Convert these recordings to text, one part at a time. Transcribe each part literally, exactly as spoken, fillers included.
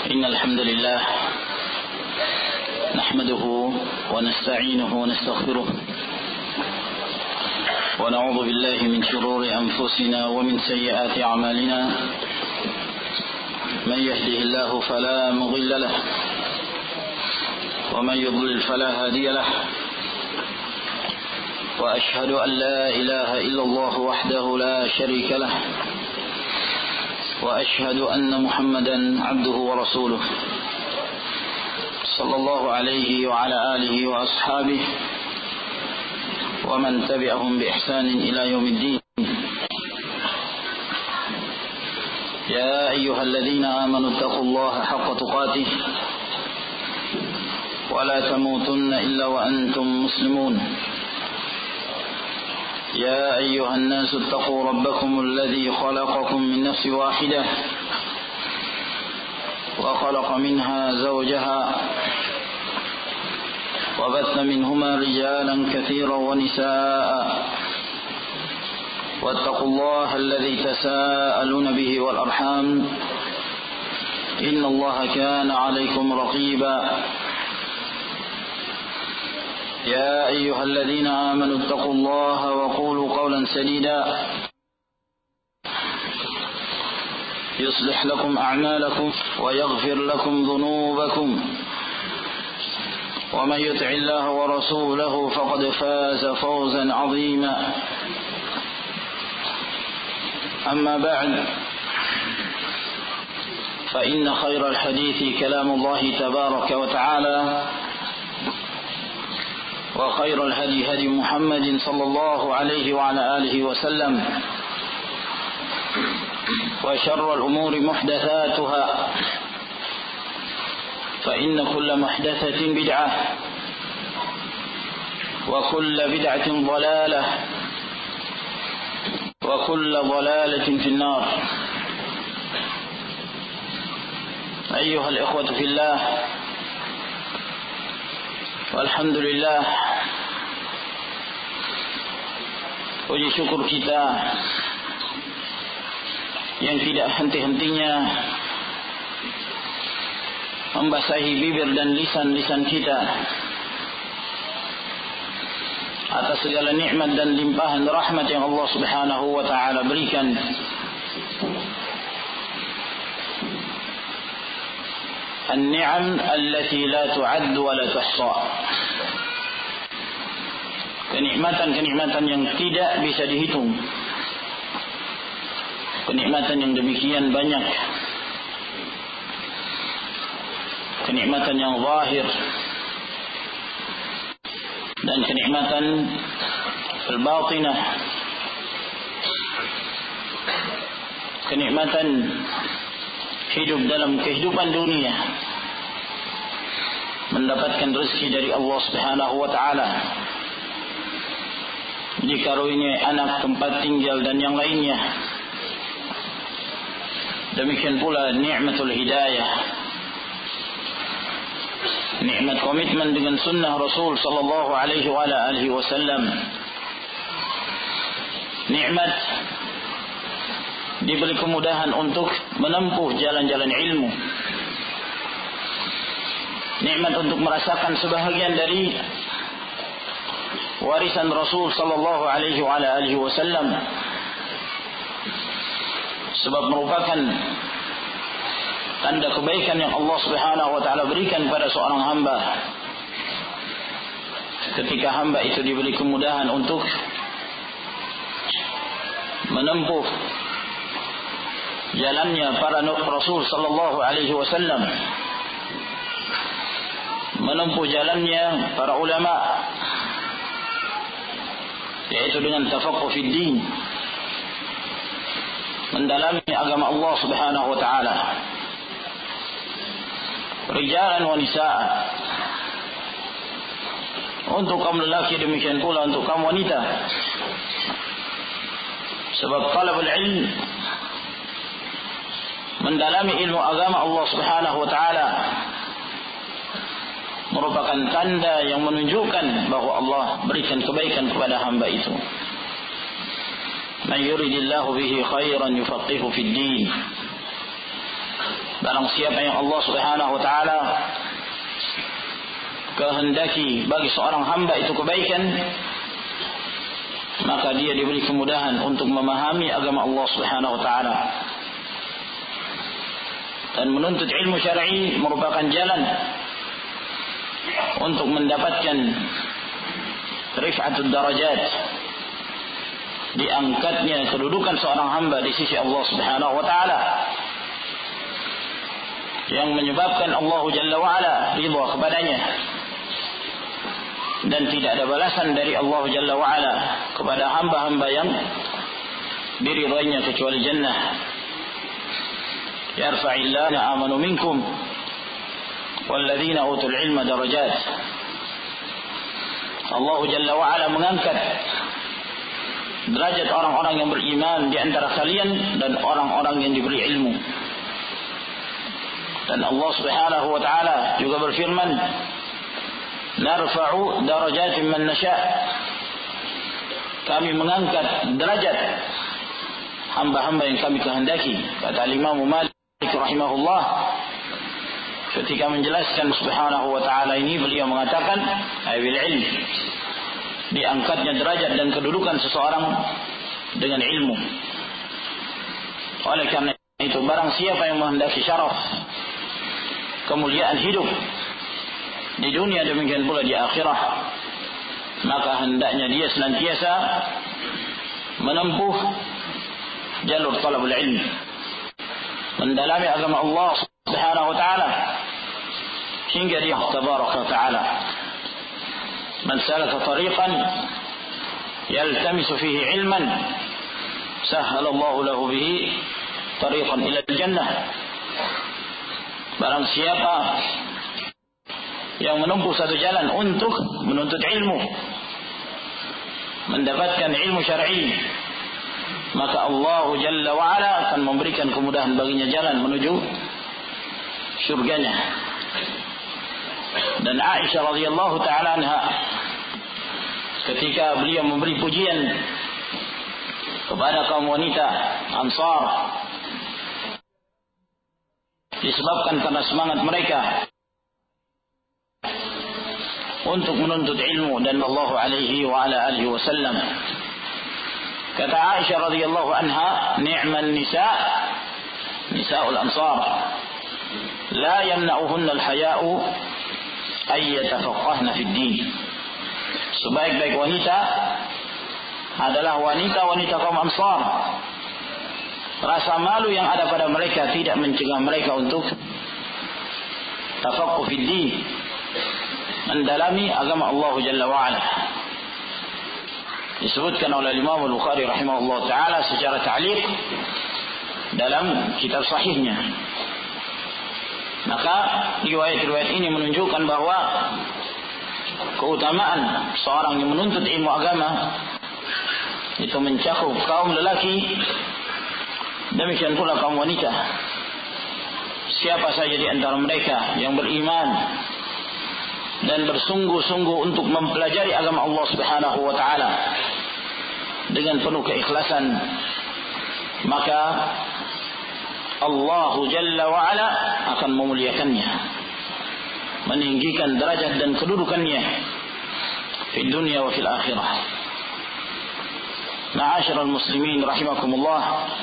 إن الحمد لله نحمده ونستعينه ونستغفره ونعوذ بالله من شرور أنفسنا ومن سيئات أعمالنا من يهده الله فلا مضل له ومن يضلل فلا هادي له وأشهد أن لا إله إلا الله وحده لا شريك له وأشهد أن محمدا عبده ورسوله صلى الله عليه وعلى آله وأصحابه ومن تبعهم بإحسان إلى يوم الدين. يا أيها الذين آمنوا اتقوا الله حق تقاته ولا تموتن إلا وأنتم مسلمون. يا أيها الناس اتقوا ربكم الذي خلقكم من نفس واحدة وخلق منها زوجها وبث منهما رجالا كثيرا ونساء واتقوا الله الذي تساءلون به والأرحام إن الله كان عليكم رقيبا. يا أيها الذين آمنوا اتقوا الله وقولوا قولا سديدا يصلح لكم أعمالكم ويغفر لكم ذنوبكم ومن يطع الله ورسوله فقد فاز فوزا عظيما. أما بعد فإن خير الحديث كلام الله تبارك وتعالى وخير الهدي هدي محمد صلى الله عليه وعلى آله وسلم وشر الأمور محدثاتها فإن كل محدثة بدعة وكل بدعة ضلالة وكل ضلالة في النار. أيها الإخوة في الله، alhamdulillah, puji syukur kita yang tidak henti-hentinya membasahi bibir dan lisan-lisan kita atas segala nikmat dan limpahan rahmat yang Allah Subhanahu wa taala berikan. An-ni'am allati la tu'addu wa la tuhsa. Kenikmatan-kenikmatan yang tidak bisa dihitung. Kenikmatan yang demikian banyak. Kenikmatan yang zahir dan kenikmatan al-batinah. Kenikmatan hidup dalam kehidupan dunia, mendapatkan rezeki dari Allah Subhanahu wa taala, dikaruniai anak, tempat tinggal dan yang lainnya. Demikian pula nikmatul hidayah, nikmat komitmen dengan sunnah Rasul sallallahu alaihi wa alihi wasallam, nikmat diberi kemudahan untuk menempuh jalan-jalan ilmu, nikmat untuk merasakan sebahagian dari warisan Rasul sallallahu alaihi wa alihi wasallam, sebab merupakan tanda kebaikan yang Allah Subhanahu wa taala berikan pada seorang hamba ketika hamba itu diberi kemudahan untuk menempuh jalannya para Rasul sallallahu alaihi wasallam, menempuh jalannya para ulama, yaitu dengan tafaqquh fid din, mendalami agama Allah Subhanahu wa taala, rijalan wa nisaan, untuk kaum lelaki demikian pula untuk kaum wanita. Sebab talabul ilm, mendalami ilmu agama Allah Subhanahu wa taala, merupakan tanda yang menunjukkan bahwa Allah berikan kebaikan kepada hamba itu. Man yuridillahu bihi khairan yufaqihu fid din. barang siapa yang Allah Subhanahu wa taala kehendaki bagi seorang hamba itu kebaikan, maka dia diberi kemudahan untuk memahami agama Allah Subhanahu wa taala. Dan menuntut ilmu syar'i merupakan jalan untuk mendapatkan rif'atud darajat, diangkatnya kedudukan seorang hamba di sisi Allah Subhanahu wa taala, yang menyebabkan Allah Jalla wa Ala ridha kepadanya, dan tidak ada balasan dari Allah Jalla wa Ala kepada hamba-hamba yang diridainya kecuali jannah. Yarfa'illahu amanu minkum walladzina utul ilma darajat. Allah Jalla wa Ala mengangkat derajat orang-orang yang beriman di antara kalian dan orang-orang yang diberi ilmu. Dan Allah Subhanahu wa taala juga berfirman, narfa'u darajatin man nasha'. Kami mengangkat derajat hamba-hamba yang kami kehendaki. Kata Imam Malik rahimahullah ketika menjelaskan Subhanahu wa taala ini, beliau mengatakan bil ilm, diangkatnya derajat dan kedudukan seseorang dengan ilmu. Oleh karena itu, barang siapa yang menghendaki syaraf, kemuliaan hidup di dunia demikian pula di akhirat, maka hendaknya dia senantiasa menempuh jalur talabul ilmi, mendalami agama Allah Subhanahu wa taala hingga dia tabaraka wa taala. Man salaka tariqan yaltamisu fihi ilman sahhala Allahu lahu bihi tariqan ila al-jannah. Barang siapa yang menempuh satu jalan untuk menuntut ilmu, mendapatkan ilmu syar'i, maka Allah Jalla wa Ala akan memberikan kemudahan baginya jalan menuju surganya. Dan Aisyah radhiyallahu taala anha ketika beliau memberi pujian kepada kaum wanita Ansar disebabkan karena semangat mereka untuk menuntut ilmu dan Allah alaihi wa ala alihi wasallam. Kata Aisyah radhiyallahu anha, ni'man nisa nisaul ansar la yamna'uhunna al-haya'u ay yatafaqqahna fid din. Sebaik-baik wanita adalah wanita-wanita kaum Ansar. Rasa malu yang ada pada mereka tidak mencegah mereka untuk tafaqquh fid din, mendalami agama Allah Jalla wa Ala. Disebutkan oleh Imam Al-Bukhari rahimahullah ta'ala secara ta'liq dalam kitab sahihnya. Maka riwayat-riwayat ini menunjukkan bahwa keutamaan seorang yang menuntut ilmu agama itu mencakup kaum lelaki, demikian pula kaum wanita. Siapa saja di antara mereka yang beriman dan bersungguh-sungguh untuk mempelajari agama Allah Subhanahu wa taala dengan penuh keikhlasan, maka Allah Jalla wa Ala akan memuliakannya, meninggikan derajat dan kedudukannya di dunia wa fil akhirah. Ma'asyiral muslimin rahimakumullah,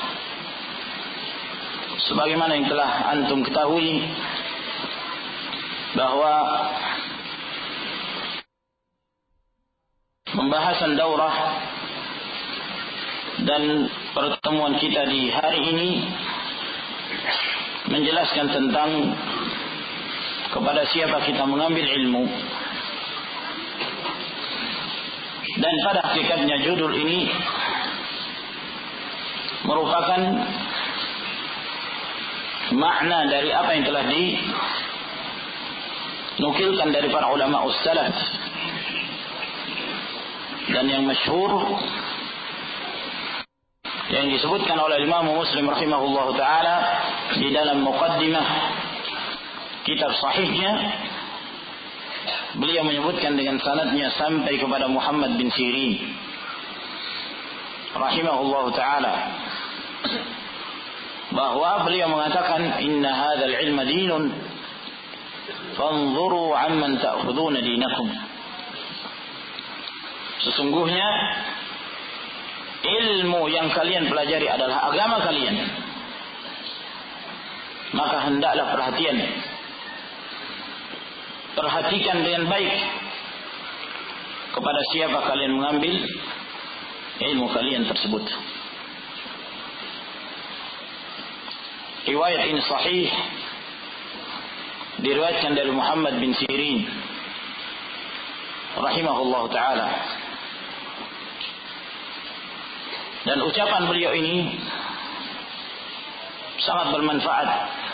sebagaimana yang telah antum ketahui bahwa pembahasan daurah dan pertemuan kita di hari ini menjelaskan tentang kepada siapa kita mengambil ilmu. Dan pada hakikatnya judul ini merupakan makna dari apa yang telah dinukilkan dari para ulama ussalaf, dan yang masyhur yang disebutkan oleh Imam Muslim rahimahullah ta'ala di dalam muqaddimah kitab sahihnya. Beliau menyebutkan dengan sanadnya sampai kepada Muhammad bin Sirin rahimahullah ta'ala. bahwa beliau mengatakan inna hadzal ilma dinun fanzuru amman ta'khuduna dinakum. Sesungguhnya ilmu yang kalian pelajari adalah agama kalian, maka hendaklah perhatian, perhatikan dengan baik kepada siapa kalian mengambil ilmu kalian tersebut. Riwayat ini sahih, diriwayatkan dari Muhammad bin Sirin rahimahullah ta'ala. Dan ucapan beliau ini sangat bermanfaat,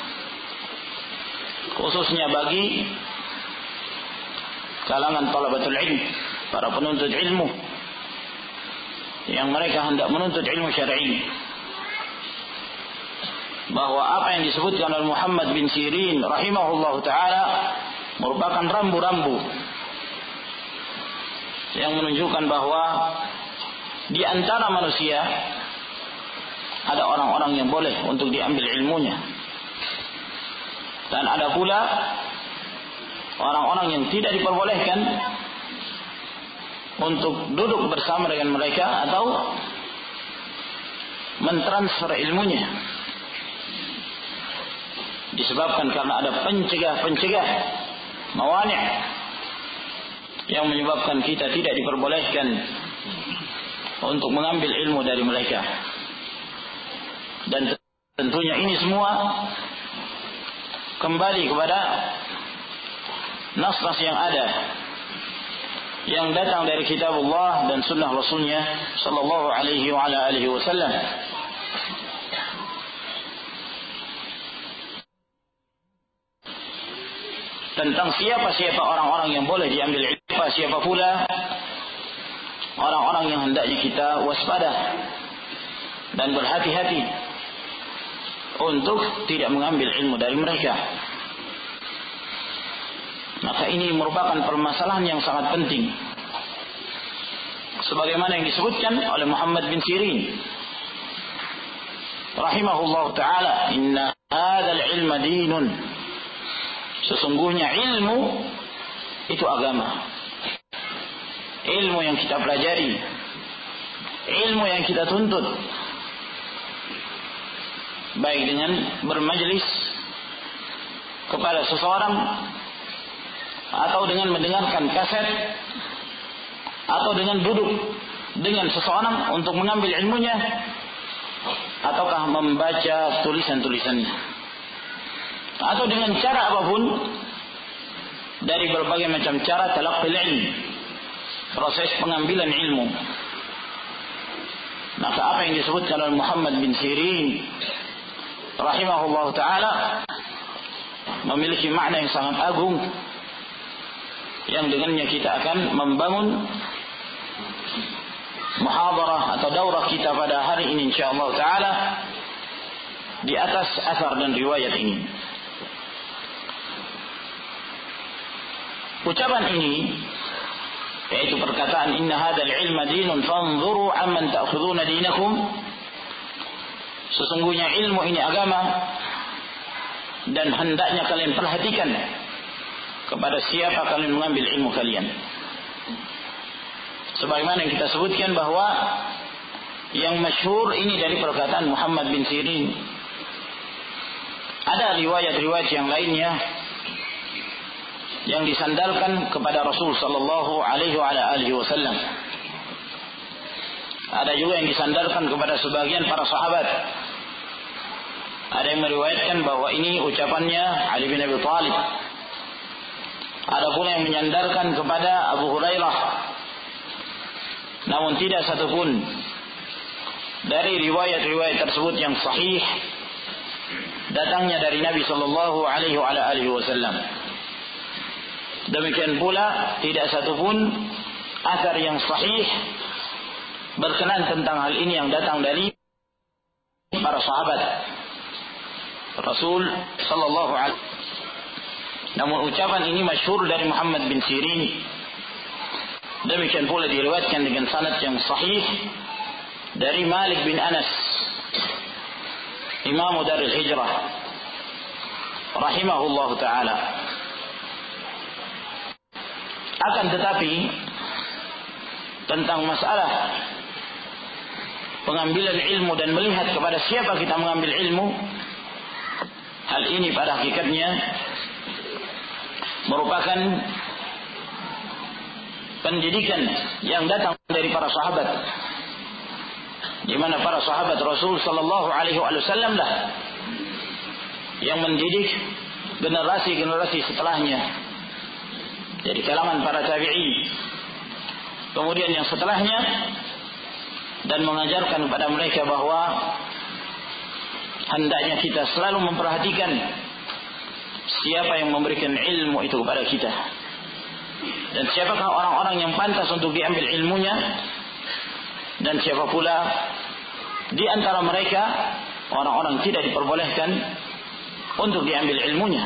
khususnya bagi kalangan talabatul ilm, para penuntut ilmu yang mereka hendak menuntut ilmu syar'i, bahwa apa yang disebutkan oleh Muhammad bin Sirin rahimahullah ta'ala merupakan rambu-rambu yang menunjukkan bahwa di antara manusia ada orang-orang yang boleh untuk diambil ilmunya, dan ada pula orang-orang yang tidak diperbolehkan untuk duduk bersama dengan mereka atau mentransfer ilmunya, disebabkan karena ada pencegah-pencegah, mawani' yang menyebabkan kita tidak diperbolehkan untuk mengambil ilmu dari mereka. Dan tentunya ini semua kembali kepada nas-nas yang ada, yang datang dari kitabullah dan sunnah Rasulnya sallallahu alaihi wa ala alihi wasallam. Tentang siapa-siapa orang-orang yang boleh diambil ilmu, siapa pula orang-orang yang hendaknya kita waspada dan berhati-hati untuk tidak mengambil ilmu dari mereka. Maka ini merupakan permasalahan yang sangat penting, sebagaimana yang disebutkan oleh Muhammad bin Sirin rahimahullah ta'ala, inna hadzal ilma dinun, sesungguhnya ilmu itu agama. Ilmu yang kita pelajari, ilmu yang kita tuntut, baik dengan bermajlis kepada seseorang, atau dengan mendengarkan kaset, atau dengan duduk dengan seseorang untuk mengambil ilmunya, ataukah membaca tulisan-tulisannya, atau dengan cara apapun dari berbagai macam cara talaqqil ilm, proses pengambilan ilmu. Maka apa yang disebutkan oleh Muhammad bin Sirin rahimahullah ta'ala memiliki makna yang sangat agung, yang dengannya kita akan membangun muhadarah atau daurah kita pada hari ini insyaallah ta'ala di atas asar dan riwayat ini. Ucapan ini, yaitu perkataan inna hadzal ilma dinun fanzuru amman ta'khuduna dinakum, sesungguhnya ilmu ini agama dan hendaknya kalian perhatikan kepada siapa kalian mengambil ilmu kalian. Sebagaimana yang kita sebutkan bahwa yang masyhur ini dari perkataan Muhammad bin Sirin. Ada riwayat-riwayat yang lainnya yang disandarkan kepada Rasul sallallahu alaihi wasallam. Ada juga yang disandarkan kepada sebagian para sahabat. Ada yang meriwayatkan bahwa ini ucapannya Ali bin Abi Thalib. Ada pula yang menyandarkan kepada Abu Hurairah. Namun tidak satupun dari riwayat-riwayat tersebut yang sahih datangnya dari Nabi sallallahu alaihi wasallam. Demikian pula tidak satupun asar yang sahih berkenan tentang hal ini yang datang dari para sahabat Rasul sallallahu alaihi wasallam. Namun ucapan ini masyhur dari Muhammad bin Sirin. Demikian pula diriwayatkan dengan sanad yang sahih dari Malik bin Anas Imam Darul Hijrah rahimahullahu taala. Akan tetapi tentang masalah pengambilan ilmu dan melihat kepada siapa kita mengambil ilmu, hal ini pada hakikatnya merupakan pendidikan yang datang dari para sahabat, di mana para sahabat Rasul sallallahu alaihi wasallam lah yang mendidik generasi-generasi setelahnya dari kalangan para tabi'in, kemudian yang setelahnya, dan mengajarkan kepada mereka bahwa hendaknya kita selalu memperhatikan siapa yang memberikan ilmu itu kepada kita, dan siapakah orang-orang yang pantas untuk diambil ilmunya, dan siapa pula di antara mereka orang-orang tidak diperbolehkan untuk diambil ilmunya.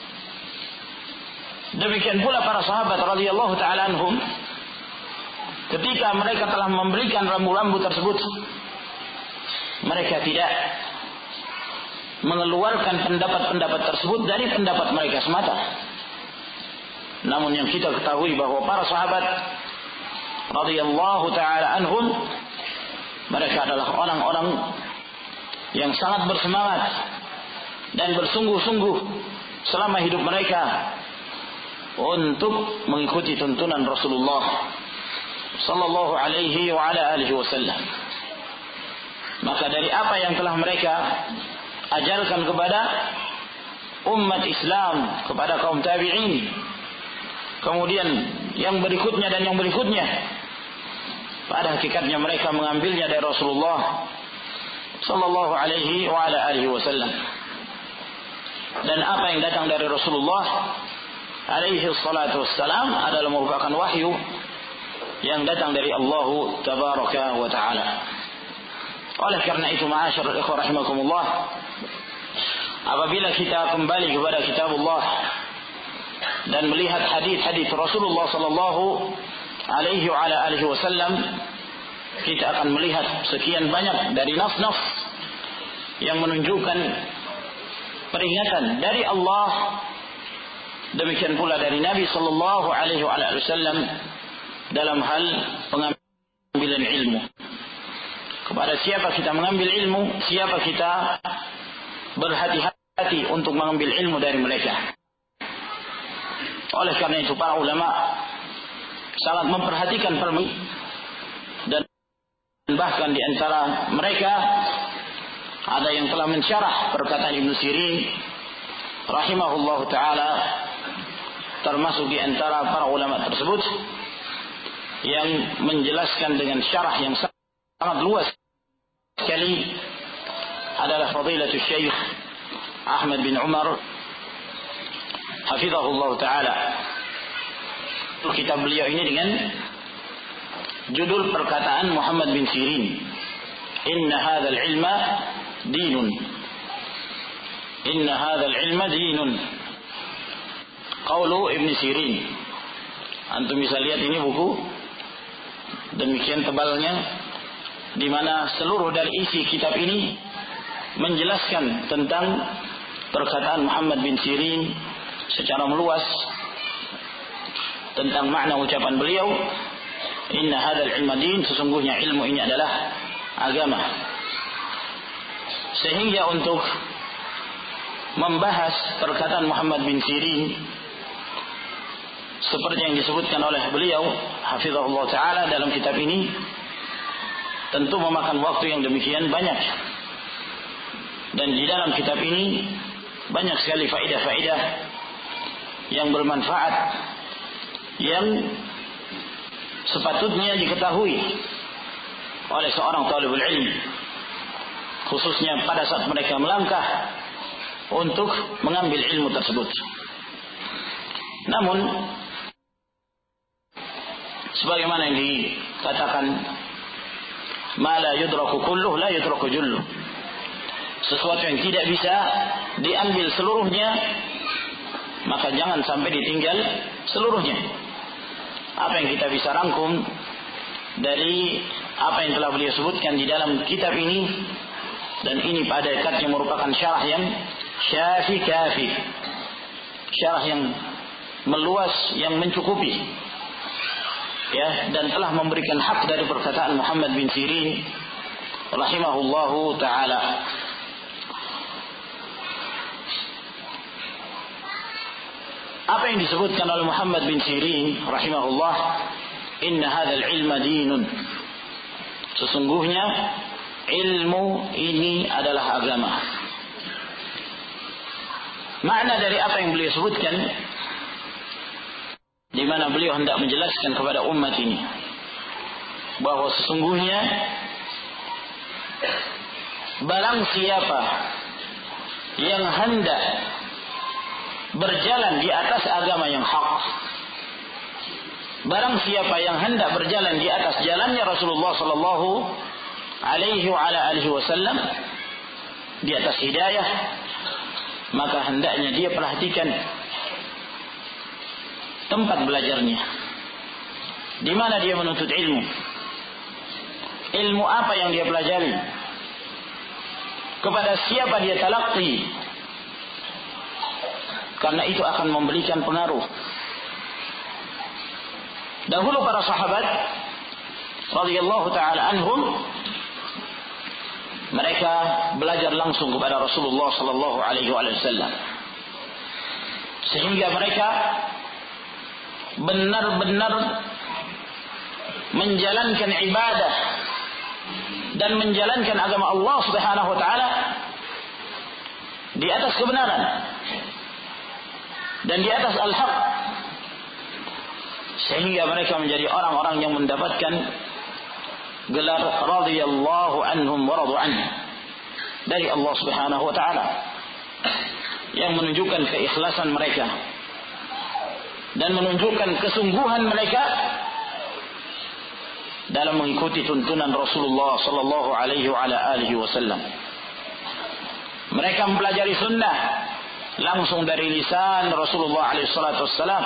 Demikian pula para sahabat radhiyallahu taala anhum, ketika mereka telah memberikan rambu-rambu tersebut, mereka tidak mengeluarkan pendapat-pendapat tersebut dari pendapat mereka semata. Namun yang kita ketahui bahwa para sahabat radhiyallahu taala anhum, mereka adalah orang-orang yang sangat bersemangat dan bersungguh-sungguh selama hidup mereka untuk mengikuti tuntunan Rasulullah sallallahu alaihi wa ala alihi wasallam. Maka dari apa yang telah mereka ajarkan kepada umat Islam, kepada kaum tabi'in, kemudian yang berikutnya dan yang berikutnya, pada hakikatnya mereka mengambilnya dari Rasulullah sallallahu alaihi wa ala alihi wasallam. Dan apa yang datang dari Rasulullah alaihi salatu wassalam adalah merupakan wahyu yang datang dari Allah tabaraka wa ta'ala. Oleh karena itu, ma'asyiral ikhwah rahimakumullah, apabila kita kembali kepada kitabullah dan melihat hadis-hadis Rasulullah sallallahu alaihi wa ala alihi wasallam, kita akan melihat sekian banyak dari nas-nas yang menunjukkan peringatan dari Allah, demikian pula dari Nabi sallallahu alaihi wa ala alihi wasallam dalam hal pengambilan ilmu. Kepada siapa kita mengambil ilmu, siapa kita berhati-hati untuk mengambil ilmu dari mereka. Oleh karena itu para ulama sangat memperhatikan permi, dan bahkan di antara mereka ada yang telah mensyarah perkataan Ibnu Sirin rahimahullahu taala, termasuk di antara para ulama tersebut yang menjelaskan dengan syarah yang sangat luas sekali adalah Fadilatul Syekh Ahmad bin Umar hafizahullah taala. Kitab beliau ini dengan judul perkataan Muhammad bin Sirin, inna hadzal ilma dinun, inna hadzal ilma dinun, qaulu Ibnu Sirin. Antum bisa lihat ini buku demikian tebalnya, di mana seluruh dari isi kitab ini menjelaskan tentang perkataan Muhammad bin Sirin secara meluas, tentang makna ucapan beliau, inna hadzal ilma din, sesungguhnya ilmu ini adalah agama. Sehingga untuk membahas perkataan Muhammad bin Sirin seperti yang disebutkan oleh beliau hafizahullah taala dalam kitab ini, tentu memakan waktu yang demikian banyak. Dan di dalam kitab ini banyak sekali faedah-faedah yang bermanfaat, yang sepatutnya diketahui oleh seorang talibul ilm, khususnya pada saat mereka melangkah untuk mengambil ilmu tersebut. Namun sebagaimana yang dikatakan, ma la yudraku kulluh la yudraku julluh, sesuatu yang tidak bisa diambil seluruhnya maka jangan sampai ditinggal seluruhnya. Apa yang kita bisa rangkum dari apa yang telah beliau sebutkan di dalam kitab ini, Dan ini pada hakikatnya merupakan syarah yang syafi kafi, syarah yang meluas, yang mencukupi, ya, dan telah memberikan hak dari perkataan Muhammad bin Sirin rahimahullahu taala. Apa yang disebutkan oleh Muhammad bin Sirin rahimahullah, inna hadzal ilma dinun, sesungguhnya ilmu ini adalah agama. Makna dari apa yang beliau sebutkan, di mana beliau hendak menjelaskan kepada umat ini bahwa sesungguhnya barang siapa yang hendak berjalan di atas agama yang hak, barang siapa yang hendak berjalan di atas jalannya Rasulullah sallallahu alaihi wa ala alihi wasallam, di atas hidayah, maka hendaknya dia perhatikan tempat belajarnya, di mana dia menuntut ilmu. Ilmu apa yang dia pelajari? Kepada siapa dia talaqi? Karena itu akan memberikan pengaruh. Dahulu para sahabat radhiyallahu taala anhum, mereka belajar langsung kepada Rasulullah sallallahu alaihi wasallam, sehingga mereka benar-benar menjalankan ibadah dan menjalankan agama Allah Subhanahu wa taala di atas kebenaran dan di atas al-haq, sehingga mereka menjadi orang-orang yang mendapatkan gelar radhiyallahu anhum wa radu anhu dari Allah Subhanahu wa taala, yang menunjukkan keikhlasan mereka dan menunjukkan kesungguhan mereka dalam mengikuti tuntunan Rasulullah sallallahu alaihi wa ala alihi wasallam. Mereka mempelajari sunnah langsung dari lisan Rasulullah alaihi salatu wassalam.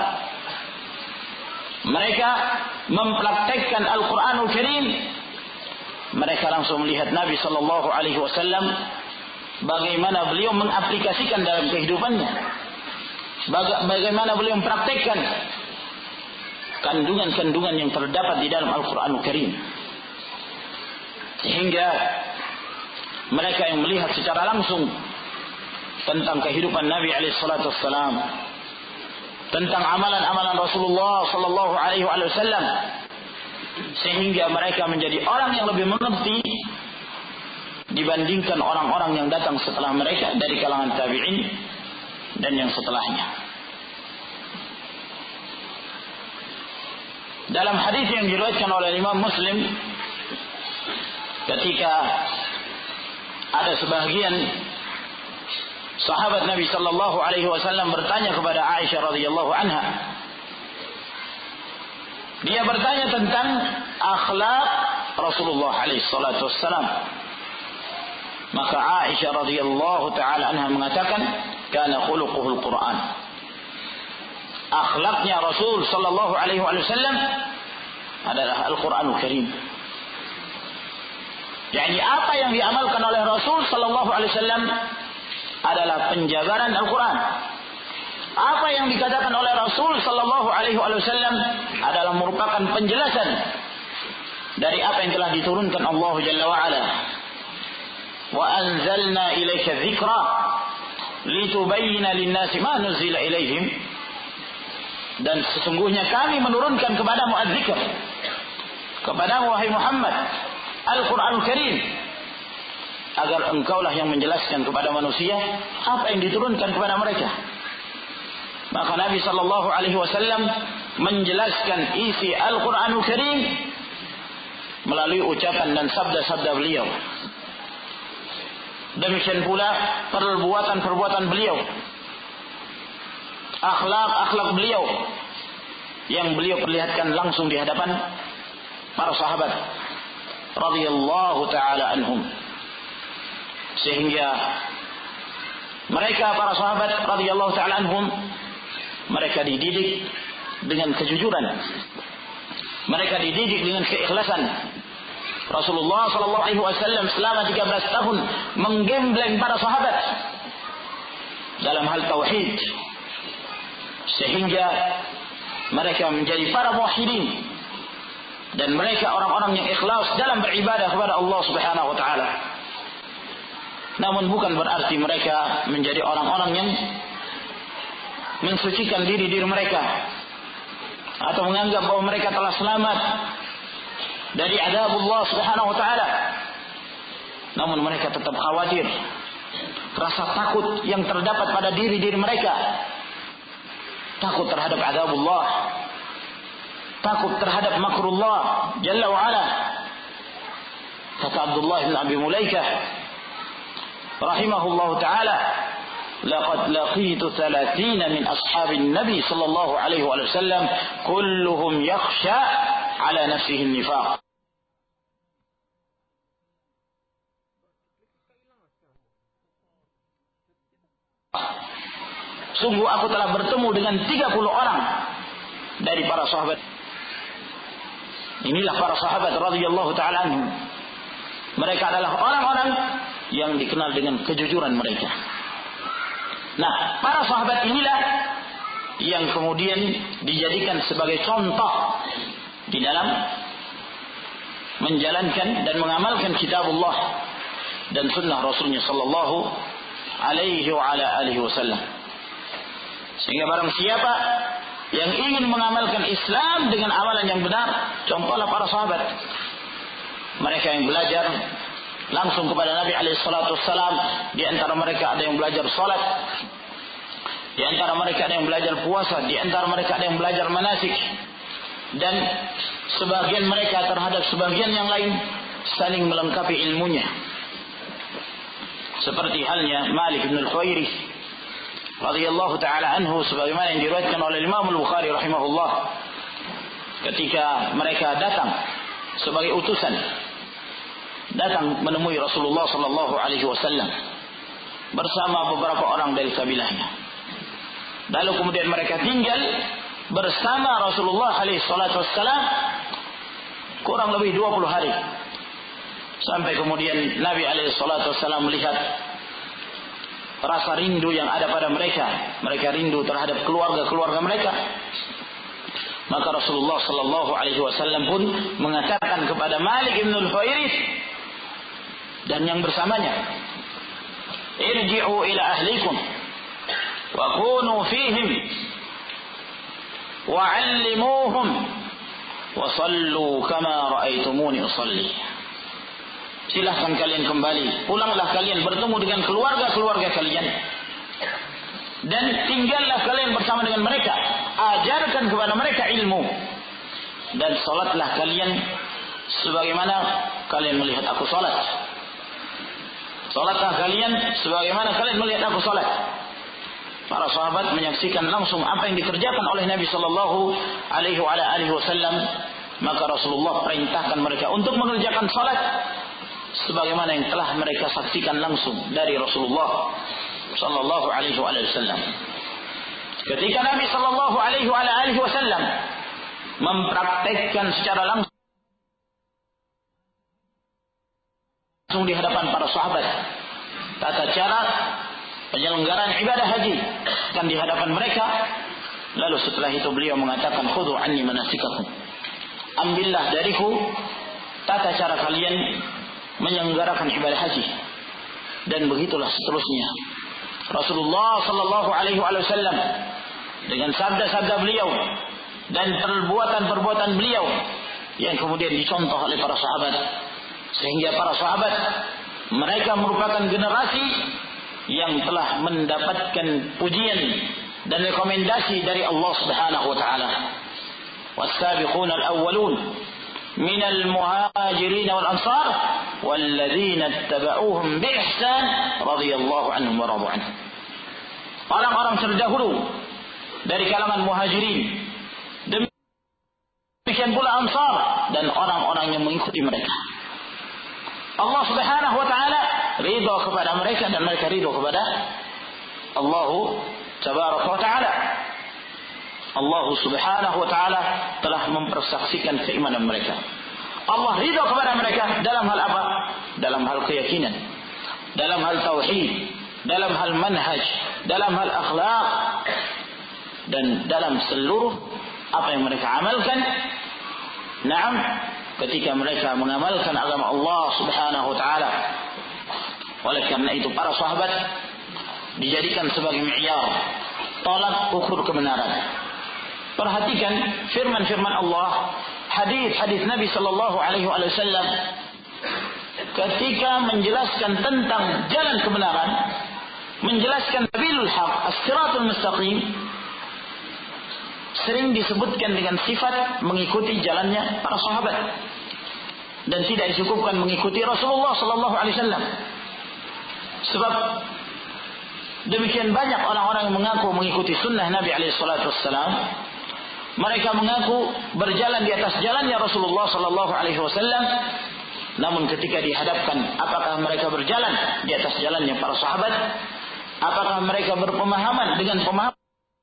Mereka mempraktekkan Al-Qur'anul Karim. Mereka langsung melihat Nabi sallallahu alaihi wasallam, bagaimana beliau mengaplikasikan dalam kehidupannya, bagaimana beliau mempraktekkan kandungan-kandungan yang terdapat di dalam Al-Qur'anul Karim, sehingga mereka yang melihat secara langsung tentang kehidupan Nabi alaihi salatu wassalam, tentang amalan-amalan Rasulullah sallallahu alaihi wasallam, sehingga mereka menjadi orang yang lebih mengerti dibandingkan orang-orang yang datang setelah mereka dari kalangan tabi'in dan yang setelahnya. Dalam hadis yang diriwayatkan oleh Imam Muslim, ketika ada sebahagian sahabat Nabi sallallahu alaihi wasallam bertanya kepada Aisyah radhiyallahu anha, dia bertanya tentang akhlak Rasulullah alaihi salatu wassalam. Maka Aisyah radhiyallahu taala anha mengatakan, kana khuluquhul Quran. Akhlaknya Rasul sallallahu alaihi wasallam adalah Al-Qur'anul Karim. Yani apa yang diamalkan oleh Rasul sallallahu alaihi wasallam adalah penjabaran Al-Quran. Apa yang dikatakan oleh Rasul sallallahu alaihi wasallam adalah merupakan penjelasan dari apa yang telah diturunkan Allah Jalla wa Ala. Wa anzalna ilaika dzikra litubayyana lin-nasi ma nuzila ilaihim. Dan sesungguhnya kami menurunkan kepadamu az-zikr, kepadamu wahai Muhammad, Al-Qur'anul Karim, agar engkaulah yang menjelaskan kepada manusia apa yang diturunkan kepada mereka. Maka Nabi sallallahu alaihi wasallam menjelaskan isi Al-Qur'anul Karim melalui ucapan dan sabda-sabda beliau. Demikian pula perbuatan-perbuatan beliau, akhlak-akhlak beliau yang beliau perlihatkan langsung di hadapan para sahabat radhiyallahu taala anhum, sehingga mereka para sahabat radhiyallahu taala anhum, mereka dididik dengan kejujuran, mereka dididik dengan keikhlasan, Rasulullah sallallahu alaihi wasallam selama tiga belas tahun menggembleng para sahabat dalam hal tauhid, sehingga mereka menjadi para muwahhidin dan mereka orang-orang yang ikhlas dalam beribadah kepada Allah Subhanahu wa taala. Namun bukan berarti mereka menjadi orang-orang yang mensucikan diri-diri mereka atau menganggap bahwa mereka telah selamat dari azab Allah Subhanahu wa taala. Namun mereka tetap khawatir, rasa takut yang terdapat pada diri-diri mereka, takut terhadap azab Allah, takut terhadap makrullah Jalla wa Ala. Kata Abdullah bin Abi Mulaikah rahimahullah taala, laqad laqitu thalathina min ashabin nabi sallallahu alaihi wasallam kulluhum yakhsha ala nafsihi an-nifaq. Sungguh aku telah bertemu dengan tiga puluh orang dari para sahabat. Inilah para sahabat radhiyallahu ta'ala anhum. Mereka adalah orang-orang yang dikenal dengan kejujuran mereka. Nah, para sahabat inilah yang kemudian dijadikan sebagai contoh di dalam menjalankan dan mengamalkan kitabullah dan sunnah Rasulnya sallallahu alaihi wa ala alihi wasallam. Sehingga barang siapa yang ingin mengamalkan Islam dengan amalan yang benar, contohlah para sahabat. Mereka yang belajar langsung kepada Nabi alaihi salatu wassalam. Di antara mereka ada yang belajar salat, di antara mereka ada yang belajar puasa, di antara mereka ada yang belajar manasik, dan sebagian mereka terhadap sebagian yang lain saling melengkapi ilmunya. Seperti halnya Malik bin Al-Khuwairits radhiyallahu ta'ala anhu, sebagaimana yang diriwayatkan oleh Imam Al-Bukhari rahimahullah, ketika mereka datang sebagai utusan, datang menemui Rasulullah sallallahu alaihi wasallam bersama beberapa orang dari kabilahnya. Lalu kemudian mereka tinggal bersama Rasulullah alaihi salatu wassalam kurang lebih dua puluh hari. Sampai kemudian Nabi alaihi salatu wassalam melihat rasa rindu yang ada pada mereka. Mereka rindu terhadap keluarga-keluarga mereka. Maka Rasulullah sallallahu alaihi wasallam pun mengatakan kepada Malik bin Al-Khuwairits dan yang bersamanya, irji'u ila ahlikum wa kunu fihim wa 'allimuhum wa sallu kama ra'aitumuni usalli. Silahkan kalian kembali, pulanglah kalian bertemu dengan keluarga-keluarga kalian, dan tinggallah kalian bersama dengan mereka. Ajarkan kepada mereka ilmu, dan salatlah kalian sebagaimana kalian melihat aku salat. Salatlah kalian sebagaimana kalian melihat aku salat. Para sahabat menyaksikan langsung apa yang dikerjakan oleh Nabi sallallahu alaihi wasallam. Maka Rasulullah perintahkan mereka untuk mengerjakan salat sebagaimana yang telah mereka saksikan langsung dari Rasulullah sallallahu alaihi wasallam. Ketika Nabi sallallahu alaihi wasallam mempraktekkan secara langsung di hadapan para sahabat tata cara penyelenggaraan ibadah haji dan di hadapan mereka, lalu setelah itu beliau mengatakan, khudhu anni manasikakum, ambillah dariku tata cara kalian menyelenggarakan ibadah haji. Dan begitulah seterusnya. Rasulullah sallallahu alaihi wasallam dengan sabda-sabda beliau dan perbuatan-perbuatan beliau yang kemudian dicontoh oleh para sahabat, sehingga para sahabat mereka merupakan generasi yang telah mendapatkan pujian dan rekomendasi dari Allah Subhanahu wa taala. Was-sabiquna al-awwalun من المهاجرين والأنصار والذين اتبعوهم بإحسان رضي الله عنهم ورضوا عنه. Orang-orang terdahulu dari kalangan muhajirin, demikian pula ansar, dan orang-orang yang mengikuti mereka. Allah Subhanahu wa taala ridha kepada mereka dan mereka ridha kepada Allah Tabaraka wa taala. Allah Subhanahu wa taala telah mempersaksikan keimanan mereka. Allah ridha kepada mereka dalam hal apa? Dalam hal keyakinan, dalam hal tauhid, dalam hal manhaj, dalam hal akhlak, dan dalam seluruh apa yang mereka amalkan. Naam, ketika mereka mengamalkan agama Allah Subhanahu wa taala. Oleh karena itu para sahabat dijadikan sebagai mi'yar, tolak ukur kebenaran. Perhatikan firman-firman Allah, hadis-hadis Nabi sallallahu alaihi wasallam ketika menjelaskan tentang jalan kebenaran, menjelaskan sabilul haq, as-siratul mustaqim, sering disebutkan dengan sifat mengikuti jalannya para sahabat dan tidak disukupkan mengikuti Rasulullah sallallahu alaihi wasallam. Sebab demikian banyak orang-orang yang mengaku mengikuti sunnah Nabi alaihi salatu wassalam, mereka mengaku berjalan di atas jalannya Rasulullah sallallahu alaihi wasallam, namun ketika dihadapkan apakah mereka berjalan di atas jalannya para sahabat, apakah mereka berpemahaman dengan pemahaman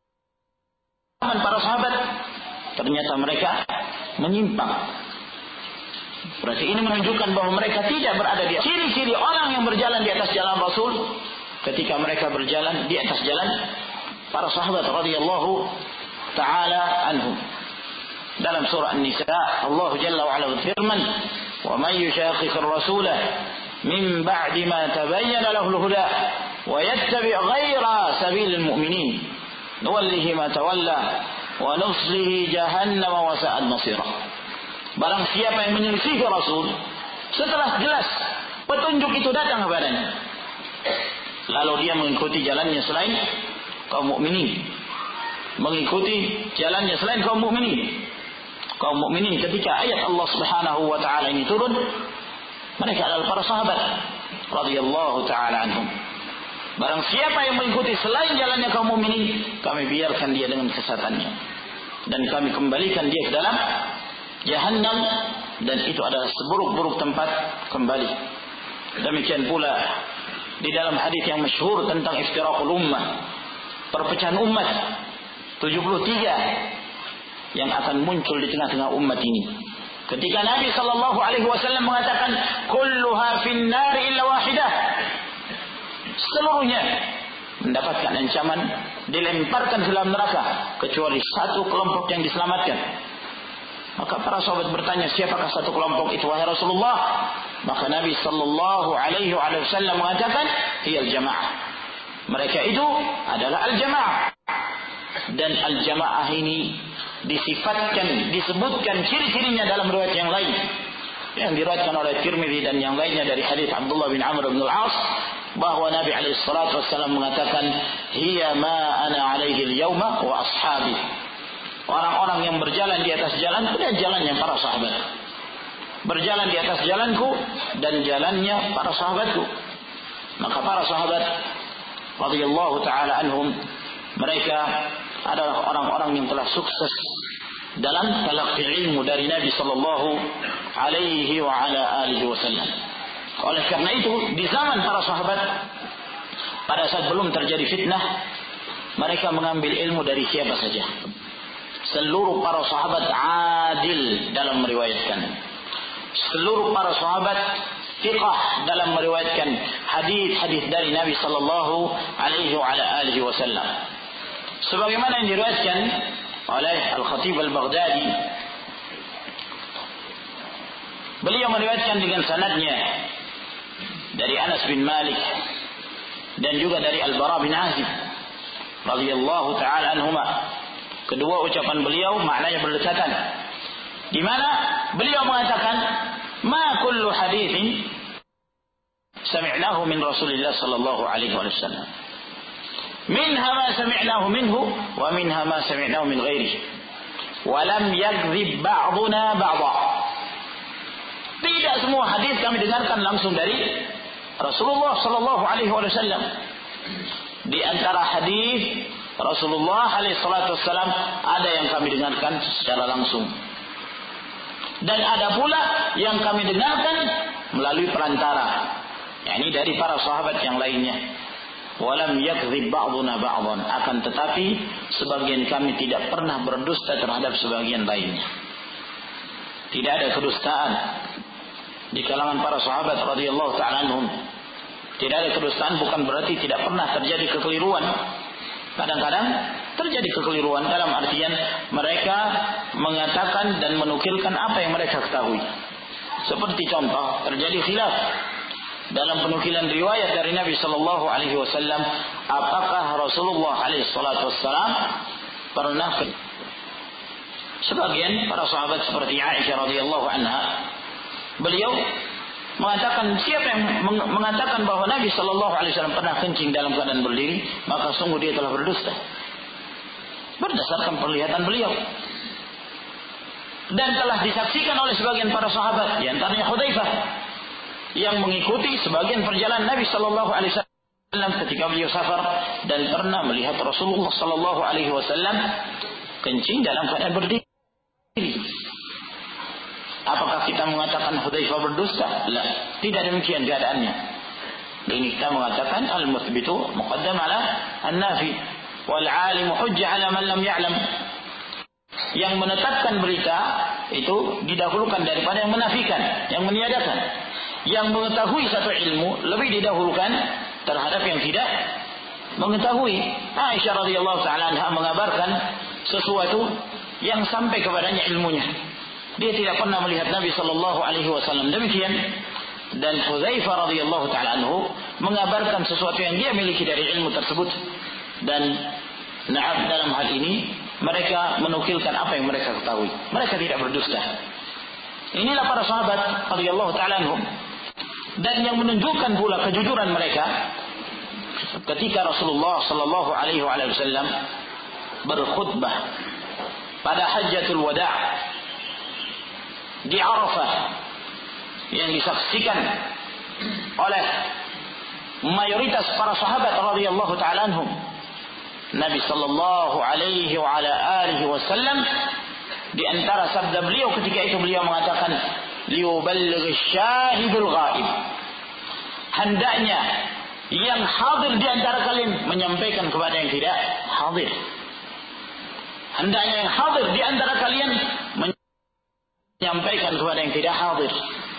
para sahabat, ternyata mereka menyimpang. Berarti ini menunjukkan bahwa mereka tidak berada di ciri-ciri orang yang berjalan di atas jalan Rasul ketika mereka berjalan di atas jalan para sahabat radhiyallahu ta'ala anhum. Dalam surah An-Nisa Allah Jalla wa Ala berfirman, "Wa may yushaqiqir rasulah min ba'di ma tabayyana lahu al-huda wa yattabi' ghayra sabilil mu'minin nuwallihi ma tawalla wa nuslihi jahannam wa sa'at masira." Barang siapa yang menyelisihi Rasul setelah jelas petunjuk itu datang kepadanya, lalu dia mengikuti jalannya selain kaum mukminin, mengikuti jalannya selain kaum mukminin. Kaum mukminin ketika ayat Allah Subhanahu wa taala ini turun, mereka adalah para sahabat radhiyallahu taala anhum. Barang siapa yang mengikuti selain jalannya kaum mukminin, kami biarkan dia dengan kesesatannya dan kami kembalikan dia ke dalam Jahannam, dan itu adalah seburuk-buruk tempat kembali. Demikian pula di dalam hadis yang masyhur tentang iftiraqul ummah, perpecahan umat tujuh puluh tiga yang akan muncul di tengah-tengah umat ini. Ketika Nabi sallallahu alaihi wasallam mengatakan kulluha finnar illa wahidah, seluruhnya mendapatkan ancaman, dilemparkan ke dalam neraka kecuali satu kelompok yang diselamatkan. Maka para sahabat bertanya, siapakah satu kelompok itu wahai Rasulullah? Maka Nabi sallallahu alaihi wasallam mengatakan, hiyal jamaah. Mereka itu adalah al-jamaah. Dan al-jamaah ini disifatkan, disebutkan ciri-cirinya dalam riwayat yang lain, yang diriwayatkan oleh Tirmidzi dan yang lainnya dari hadis Abdullah bin Amr bin Al-As, bahwa Nabi alaihi salatu wasallam mengatakan, hiya ma ana alaihi al-yawma wa ashabi. Orang-orang yang berjalan di atas jalan dan jalannya para sahabat, berjalan di atas jalanku dan jalannya para sahabatku. Maka para sahabat radhiyallahu taala anhum, mereka adalah orang-orang yang telah sukses dalam talaqi ilmu dari Nabi sallallahu alaihi wa ala alihi wasallam. Oleh karena itu di zaman para sahabat, pada saat belum terjadi fitnah, mereka mengambil ilmu dari siapa saja. Seluruh para sahabat adil dalam meriwayatkan. Seluruh para sahabat thiqah dalam meriwayatkan hadis-hadis dari Nabi sallallahu alaihi wa ala alihi wasallam. Sebagaimana yang diriwayatkan oleh Al-Khatib Al-Baghdadi, beliau meriwayatkan dengan sanadnya dari Anas bin Malik dan juga dari Al-Bara bin Azib radhiyallahu taala anhuma. Kedua ucapan beliau maknanya berdekatan, di mana beliau mengatakan, ma kullu haditsin sami'nahu min Rasulillah sallallahu alaihi wasallam, minha ma sami'nahu minhu wa minha ma sami'nahu min ghairihi, wa lam yakdzib ba'duna ba'dha. Tidak semua hadis kami dengarkan langsung dari Rasulullah sallallahu alaihi wasallam. Di antara hadis Rasulullah alaihi salatu wassalam ada yang kami dengarkan secara langsung, dan ada pula yang kami dengarkan melalui perantara, yakni dari para sahabat yang lainnya. Walam yakdzib ba'duna ba'dhan, akan tetapi sebagian kami tidak pernah berdusta terhadap sebagian lainnya. tidak ada kedustaan di kalangan para sahabat radhiyallahu ta'ala anhum. Tidak ada kedustaan bukan berarti tidak pernah terjadi kekeliruan. Kadang-kadang terjadi kekeliruan dalam artian mereka mengatakan dan menukilkan apa yang mereka ketahui. Seperti contoh, terjadi khilaf dalam penukilan riwayat dari Nabi sallallahu alaihi wasallam, apakah Rasulullah alaihi salatu wasallam pernah ke... Sebagian para sahabat seperti Aisyah radhiyallahu anha, beliau mengatakan, siapa yang mengatakan bahwa Nabi sallallahu alaihi wasallam pernah kencing dalam keadaan berdiri, maka sungguh dia telah berdusta. Berdasarkan penglihatan beliau. Dan telah disaksikan oleh sebagian para sahabat, di antaranya Hudzaifah, yang mengikuti sebagian perjalanan Nabi sallallahu alaihi wasallam ketika beliau safar dan pernah melihat Rasulullah sallallahu alaihi wasallam kencing dalam keadaan berdiri. Apakah kita mengatakan Hudzaifah berdusta? La, tidak demikian keadaannya. Ini kita mengatakan al-muthbitu muqaddam ala an-nafi wal 'alimu hujjah ala man lam ya'lam. Yang menetapkan berita itu didahulukan daripada yang menafikan, yang meniadakan. Yang mengetahui satu ilmu lebih didahulukan terhadap yang tidak mengetahui. Aisyah radhiyallahu ta'ala anha mengabarkan sesuatu yang sampai kepadanya ilmunya. Dia tidak pernah melihat Nabi sallallahu alaihi wasallam demikian. Dan Hudzaifah radhiyallahu ta'ala anhu mengabarkan sesuatu yang dia miliki dari ilmu tersebut. Dan na'am, dalam hal ini mereka menukilkan apa yang mereka ketahui. Mereka tidak berdusta. Inilah para sahabat radhiyallahu ta'ala anhum. Dan yang menunjukkan pula kejujuran mereka, ketika Rasulullah sallallahu alaihi wasallam berkhutbah pada Hajjatul Wada' di Arafah, yang disaksikan oleh mayoritas para sahabat radhiyallahu ta'ala anhum, Nabi sallallahu alaihi wa ala alihi wasallam, di antara sabda beliau ketika itu beliau mengatakan, liyuballigh syahidul ghaib, hendaknya yang hadir di antara kalian menyampaikan kepada yang tidak hadir. Hendaknya yang hadir di antara kalian menyampaikan kepada yang tidak hadir.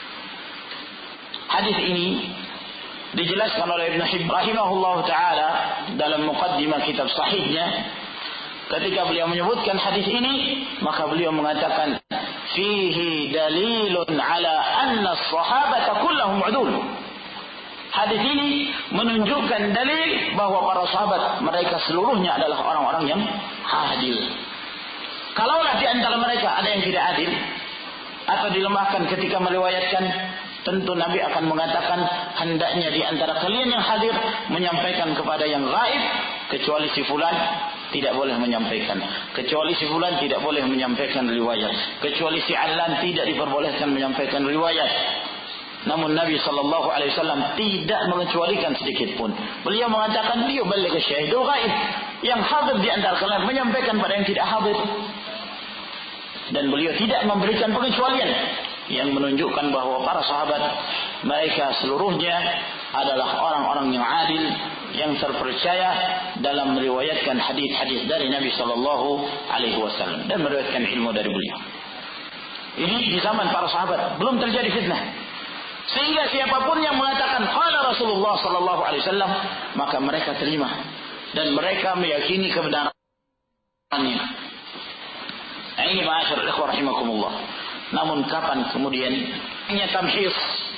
Hadis ini dijelaskan oleh Ibn Hibban rahimahullah ta'ala dalam muqaddimah kitab sahihnya. Ketika beliau menyebutkan hadis ini, maka beliau mengatakan, fihi dalilun ala anna as-sahabata kullahum udul. Hadis ini menunjukkan dalil bahwa para sahabat mereka seluruhnya adalah orang-orang yang adil. Kalaulah di antara mereka ada yang tidak adil atau dilemahkan ketika meriwayatkan, tentu Nabi akan mengatakan, hendaknya di antara kalian yang hadir menyampaikan kepada yang gaib, kecuali si fulan tidak boleh menyampaikan, kecuali si fulan tidak boleh menyampaikan riwayat, kecuali si Allan tidak diperbolehkan menyampaikan riwayat. Namun Nabi sallallahu alaihi wasallam tidak mengecualikan sedikit pun. Beliau mengatakan, dia baligh syahidul ghaib, yang hadir di antara kalian menyampaikan pada yang tidak hadir. Dan beliau tidak memberikan pengecualian, yang menunjukkan bahwa para sahabat mereka seluruhnya adalah orang-orang yang adil, yang terpercaya dalam meriwayatkan hadis-hadis dari Nabi sallallahu alaihi wasallam dan meriwayatkan ilmu dari beliau. Ini di zaman para sahabat belum terjadi fitnah, sehingga siapapun yang mengatakan qala Rasulullah sallallahu alaihi wasallam, maka mereka terima dan mereka meyakini kebenarannya. Ini ma'asyar ikhwah rahimakumullah. Namun kapan kemudian hanya tamhis,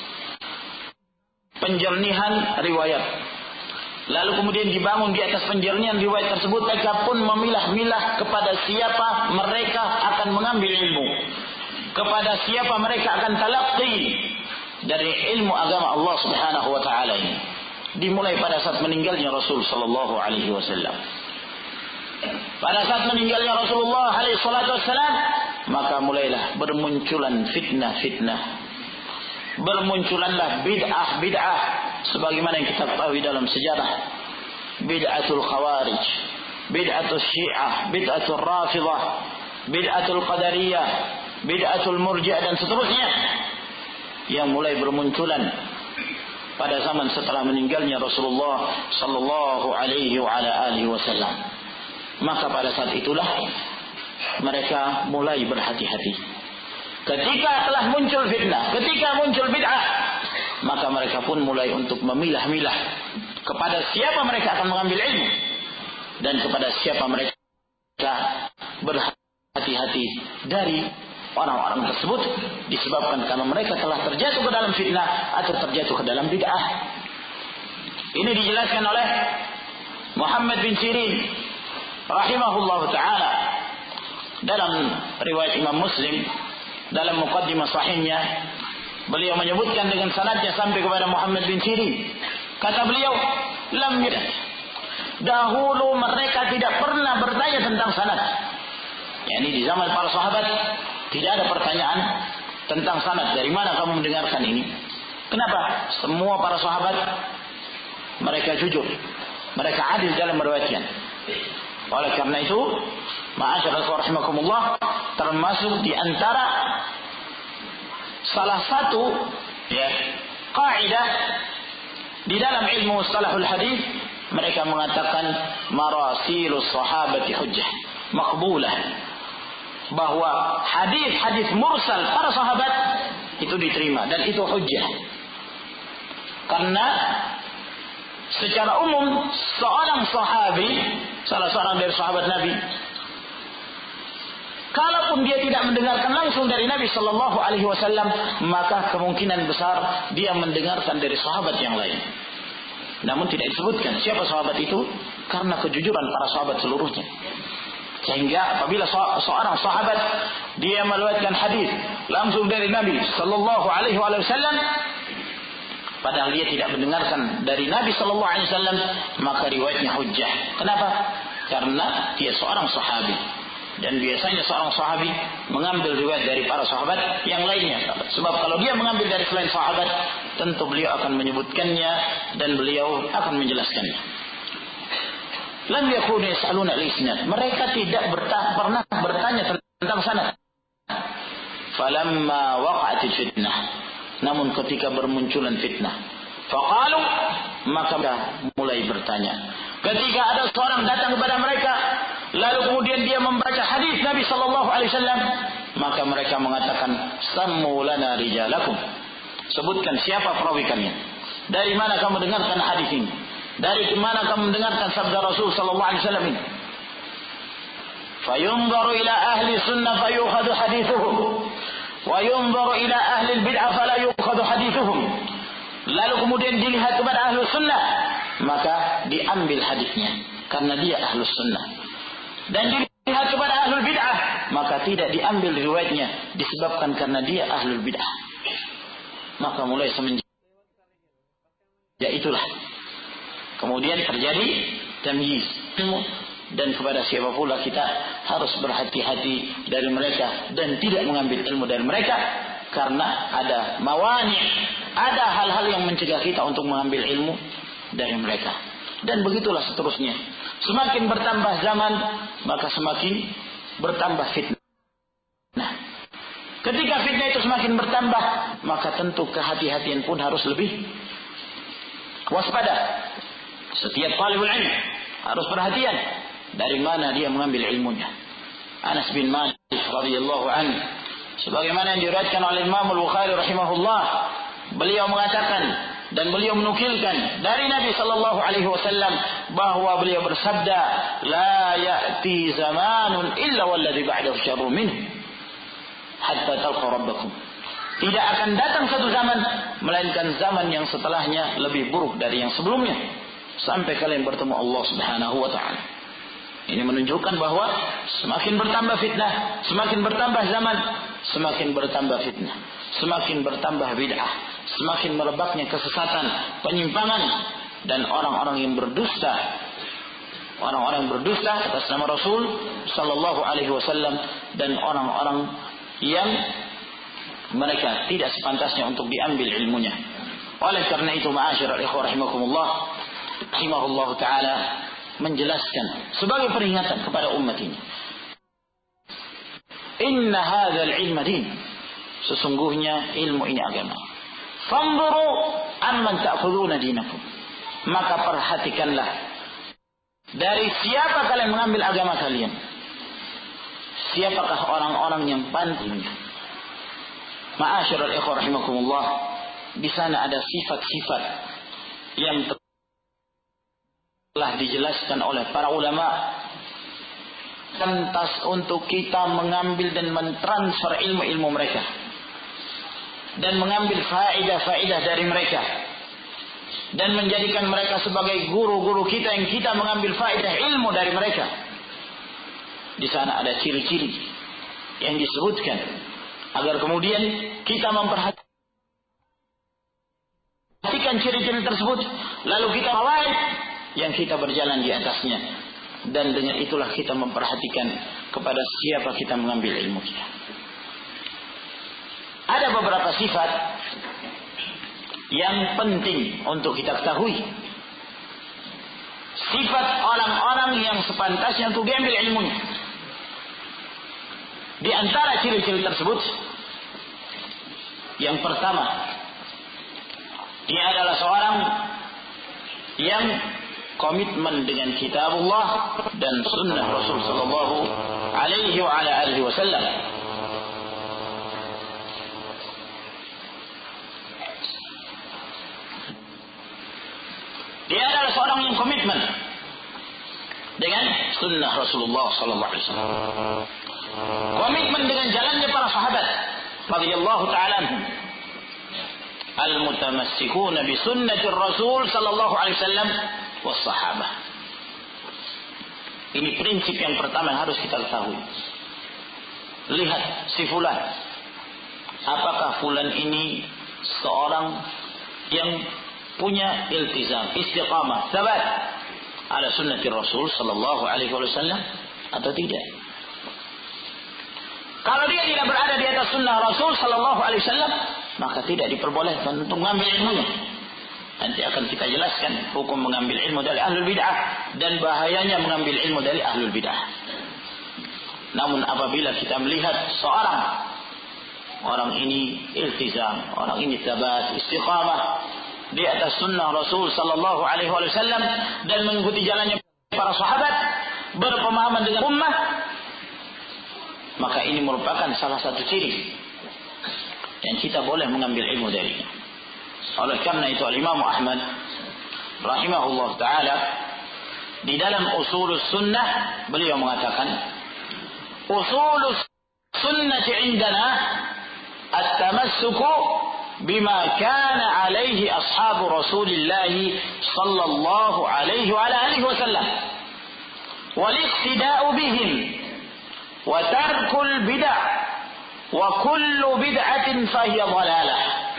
penjernihan riwayat, lalu kemudian dibangun di atas penjernihan riwayat tersebut, mereka pun memilah-milah kepada siapa mereka akan mengambil ilmu, kepada siapa mereka akan talaqi dari ilmu agama Allah Subhanahu wa taala ini. Dimulai pada saat meninggalnya Rasul sallallahu alaihi wasallam. Pada saat meninggalnya Rasulullah alaihi salatu wassalam, maka mulailah bermunculan fitnah-fitnah. Bermunculanlah bid'ah-bid'ah sebagaimana yang kita ketahui dalam sejarah. Bid'atul Khawarij, bid'atul Syiah, bid'atul Rafidah, bid'atul Qadariyah, bid'atul Murji'ah dan seterusnya, yang mulai bermunculan pada zaman setelah meninggalnya Rasulullah sallallahu alaihi wa ala alihi wasallam. Maka pada saat itulah mereka mulai berhati-hati. Ketika telah muncul fitnah, ketika muncul bid'ah, maka mereka pun mulai untuk memilah-milah kepada siapa mereka akan mengambil ilmu dan kepada siapa mereka berhati-hati dari orang-orang tersebut, disebabkan karena mereka telah terjatuh ke dalam fitnah atau terjatuh ke dalam bid'ah. Ini dijelaskan oleh Muhammad bin Sirin rahimahullah ta'ala dalam riwayat Imam Muslim, dalam muqaddimah sahihnya. Beliau menyebutkan dengan sanadnya sampai kepada Muhammad bin Sirin. Kata beliau, lam yad. Dahulu mereka tidak pernah bertanya tentang sanad. Yani di zaman para sahabat tidak ada pertanyaan tentang sanad. Dari mana kamu mendengarkan ini? Kenapa? Semua para sahabat mereka jujur, mereka adil dalam meriwayatkan. Oleh karena itu, ma'asyiral rahimakumullah, termasuk di antara salah satu ya kaidah di dalam ilmu mustalahul hadis, mereka mengatakan marasilus sahabati hujjah maqbulah, bahwa hadis-hadis mursal para sahabat itu diterima dan itu hujjah. Karena secara umum seorang sahabi, salah seorang dari sahabat Nabi, kalaupun dia tidak mendengarkan langsung dari Nabi Shallallahu Alaihi Wasallam, maka kemungkinan besar dia mendengarkan dari sahabat yang lain. Namun tidak disebutkan siapa sahabat itu karena kejujuran para sahabat seluruhnya. Sehingga apabila seorang sahabat dia meriwayatkan hadis langsung dari Nabi Shallallahu Alaihi Wasallam, padahal dia tidak mendengarkan dari Nabi Shallallahu Alaihi Wasallam, maka riwayatnya hujjah. Kenapa? Karena dia seorang sahabi. Dan biasanya seorang sahabi mengambil riwayat dari para sahabat yang lainnya. Sebab kalau dia mengambil dari selain sahabat, tentu beliau akan menyebutkannya dan beliau akan menjelaskannya. Lam yakunu yas'aluna al-isnad. Mereka tidak berta- pernah bertanya tentang sanad. Falamma waqa'atil fitnah. Namun ketika bermunculan fitnah, faqalu, maka mulai bertanya. Ketika ada seorang datang kepada mereka, lalu kemudian dia membaca hadis Nabi Sallallahu Alaihi Wasallam, maka mereka mengatakan, sammu lana rijalakum. Sebutkan siapa perawi kalian. Dari mana kamu dengarkan hadis ini? Dari mana kamu mendengarkan sabda Rasul Sallallahu Alaihi Wasallam ini? Fayunzaru ila ahli sunnah fayukhadu hadithuhum, wa yunzaru ila ahli bid'ah fala yukhadu hadithuhum. Lalu kemudian dilihat kepada ahli sunnah, maka diambil hadisnya karena dia ahli sunnah. Dan dilihat kepada ahli bid'ah, maka tidak diambil riwayatnya disebabkan karena dia ahli bid'ah. Maka mulai semenjak ya itulah kemudian terjadi tamyiz. Dan kepada siapa pula kita harus berhati-hati dari mereka dan tidak mengambil ilmu dari mereka, karena ada mawani, ada hal-hal yang mencegah kita untuk mengambil ilmu dari mereka. Dan begitulah seterusnya. Semakin bertambah zaman, maka semakin bertambah fitnah. Nah, ketika fitnah itu semakin bertambah, maka tentu kehati-hatian pun harus lebih waspada. Setiap talibul ilm harus perhatian dari mana dia mengambil ilmunya. Anas bin Malik radhiyallahu anhu, sebagaimana yang diriwayatkan oleh Imam Al-Bukhari rahimahullah, beliau mengatakan dan beliau menukilkan dari Nabi sallallahu alaihi wasallam bahwa beliau bersabda, la ya'ti zamanun illa walladhi ba'dahu syarrun minhu hatta talqa rabbakum. Tidak akan datang satu zaman melainkan zaman yang setelahnya lebih buruk dari yang sebelumnya, sampai kalian bertemu Allah Subhanahu wa taala. Ini menunjukkan bahwa semakin bertambah fitnah, semakin bertambah zaman, semakin bertambah fitnah, semakin bertambah bid'ah, semakin merebaknya kesesatan, penyimpangan, dan orang-orang yang berdusta, orang-orang yang berdusta atas nama Rasul sallallahu alaihi wasallam, dan orang-orang yang mereka tidak sepantasnya untuk diambil ilmunya. Oleh karena itu, ma'asyiral ikhwah rahimakumullah, rahimahullah taala menjelaskan sebagai peringatan kepada umat ini, inna hadzal ilma din, sesungguhnya ilmu ini agama. Fanzuru amman ta'khuduna dinakum, maka perhatikanlah dari siapa kalian mengambil agama kalian. Siapakah orang-orang yang pantasnya? Ma'asyiral ikhwah rahimakumullah, di sana ada sifat-sifat yang telah dijelaskan oleh para ulama, pantas untuk kita mengambil dan mentransfer ilmu-ilmu mereka dan mengambil faedah-faedah dari mereka dan menjadikan mereka sebagai guru-guru kita yang kita mengambil faedah ilmu dari mereka. Di sana ada ciri-ciri yang disebutkan agar kemudian kita memperhatikan ciri-ciri tersebut, lalu kita mulai yang kita berjalan di atasnya, dan dengan itulah kita memperhatikan kepada siapa kita mengambil ilmu kita. Ada beberapa sifat yang penting untuk kita ketahui, sifat orang-orang yang sepantasnya untuk diambil ilmunya. Di antara ciri-ciri tersebut, yang pertama, dia adalah seorang yang komitmen dengan kitabullah dan sunnah Rasul sallallahu alaihi wa ala alihi wasallam. Dia adalah seorang yang komitmen dengan sunnah Rasulullah sallallahu alaihi wasallam. Komitmen dengan jalannya para sahabat radhiyallahu ta'ala anhum. Al-mutamassikuna bi sunnati Rasul sallallahu alaihi wasallam was sahabah. Ini prinsip yang pertama yang harus kita ketahui. Lihat si fulan, apakah fulan ini seorang yang punya iltizam, istiqamah, sabat ala sunnati Rasul sallallahu alaihi wasallam atau tidak? Kalau dia tidak berada di atas sunnah Rasul sallallahu alaihi wasallam, maka tidak diperbolehkan untuk mengambil ilmunya. Nanti akan kita jelaskan hukum mengambil ilmu dari ahlul bid'ah dan bahayanya mengambil ilmu dari ahlul bid'ah. Namun apabila kita melihat seorang orang ini iltizam, orang ini tabat, istiqamah di atas sunnah Rasul sallallahu alaihi wasallam dan mengikuti jalannya para sahabat, berpemahaman dengan ummah, maka ini merupakan salah satu ciri yang kita boleh mengambil ilmu darinya. Oleh karena itu Al-Imam Ahmad rahimahullah ta'ala di dalam Ushulus Sunnah beliau mengatakan, Ushulus Sunnati indana at-tamassuku bima kana alaihi ashabu Rasulillah sallallahu alaihi wa alihi wasallam wal iqtida'u bihim wa tarkul bid'ah wa kullu bid'atin fahiya dhalalah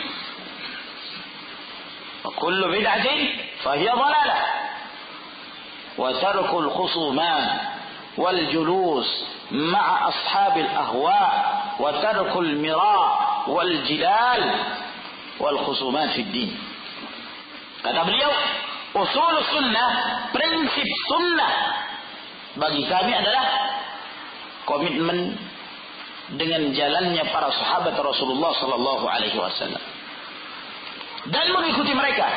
wa kullu bid'atin fahiya dhalalah wa tarkul khusuman wal julus ma'a ashabil ahwa wa tarkul mira wal jidal wal khusuman fid din. Kata beliau, usul sunnah, prinsip sunnah bagi kami adalah komitmen dengan jalannya para sahabat Rasulullah sallallahu alaihi wasallam dan mengikuti mereka.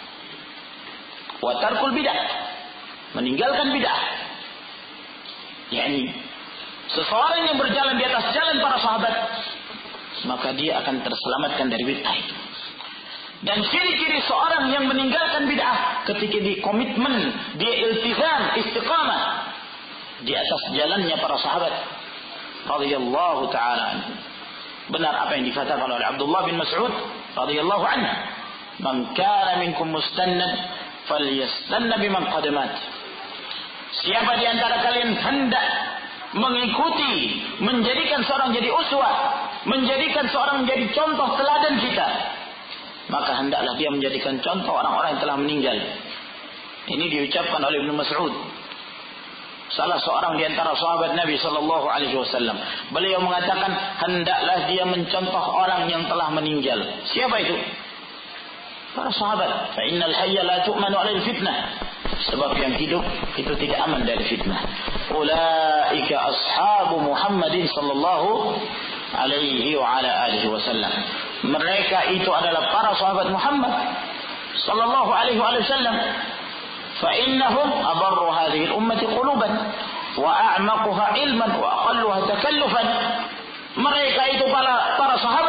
Wa tarkul bid'ah, meninggalkan bid'ah. yakni seseorang yang berjalan di atas jalan para sahabat, maka dia akan terselamatkan dari bid'ah itu. Dan ciri-ciri seorang yang meninggalkan bid'ah ketika dia komitmen, dia iltizam, istiqamah di atas jalannya para sahabat radhiyallahu ta'ala anhu. Benar apa yang dikatakan oleh Abdullah bin Mas'ud radhiyallahu anhu, "Man kana minkum mustannan falyastanna biman qadamat." Siapa di antara kalian hendak mengikuti, menjadikan seorang jadi uswah, menjadikan seorang menjadi contoh teladan kita, maka hendaklah dia menjadikan contoh orang-orang yang telah meninggal. Ini diucapkan oleh Ibnu Mas'ud, salah seorang di antara sahabat Nabi sallallahu alaihi wasallam. Beliau mengatakan hendaklah dia mencontoh orang yang telah meninggal. Siapa itu? Para sahabat. Fa innal hayya la tu'manu 'alal fitnah. Sebab yang hidup itu tidak aman dari fitnah. Ulaika ashabu Muhammadin sallallahu alaihi wa ala alihi wasallam. Mereka itu adalah para sahabat Muhammad sallallahu alaihi wasallam. Fa innahum abarru hadhihi al-ummati quluban wa a'maquha ilman wa aqalluha takallufan. Mereka itu para para sahabat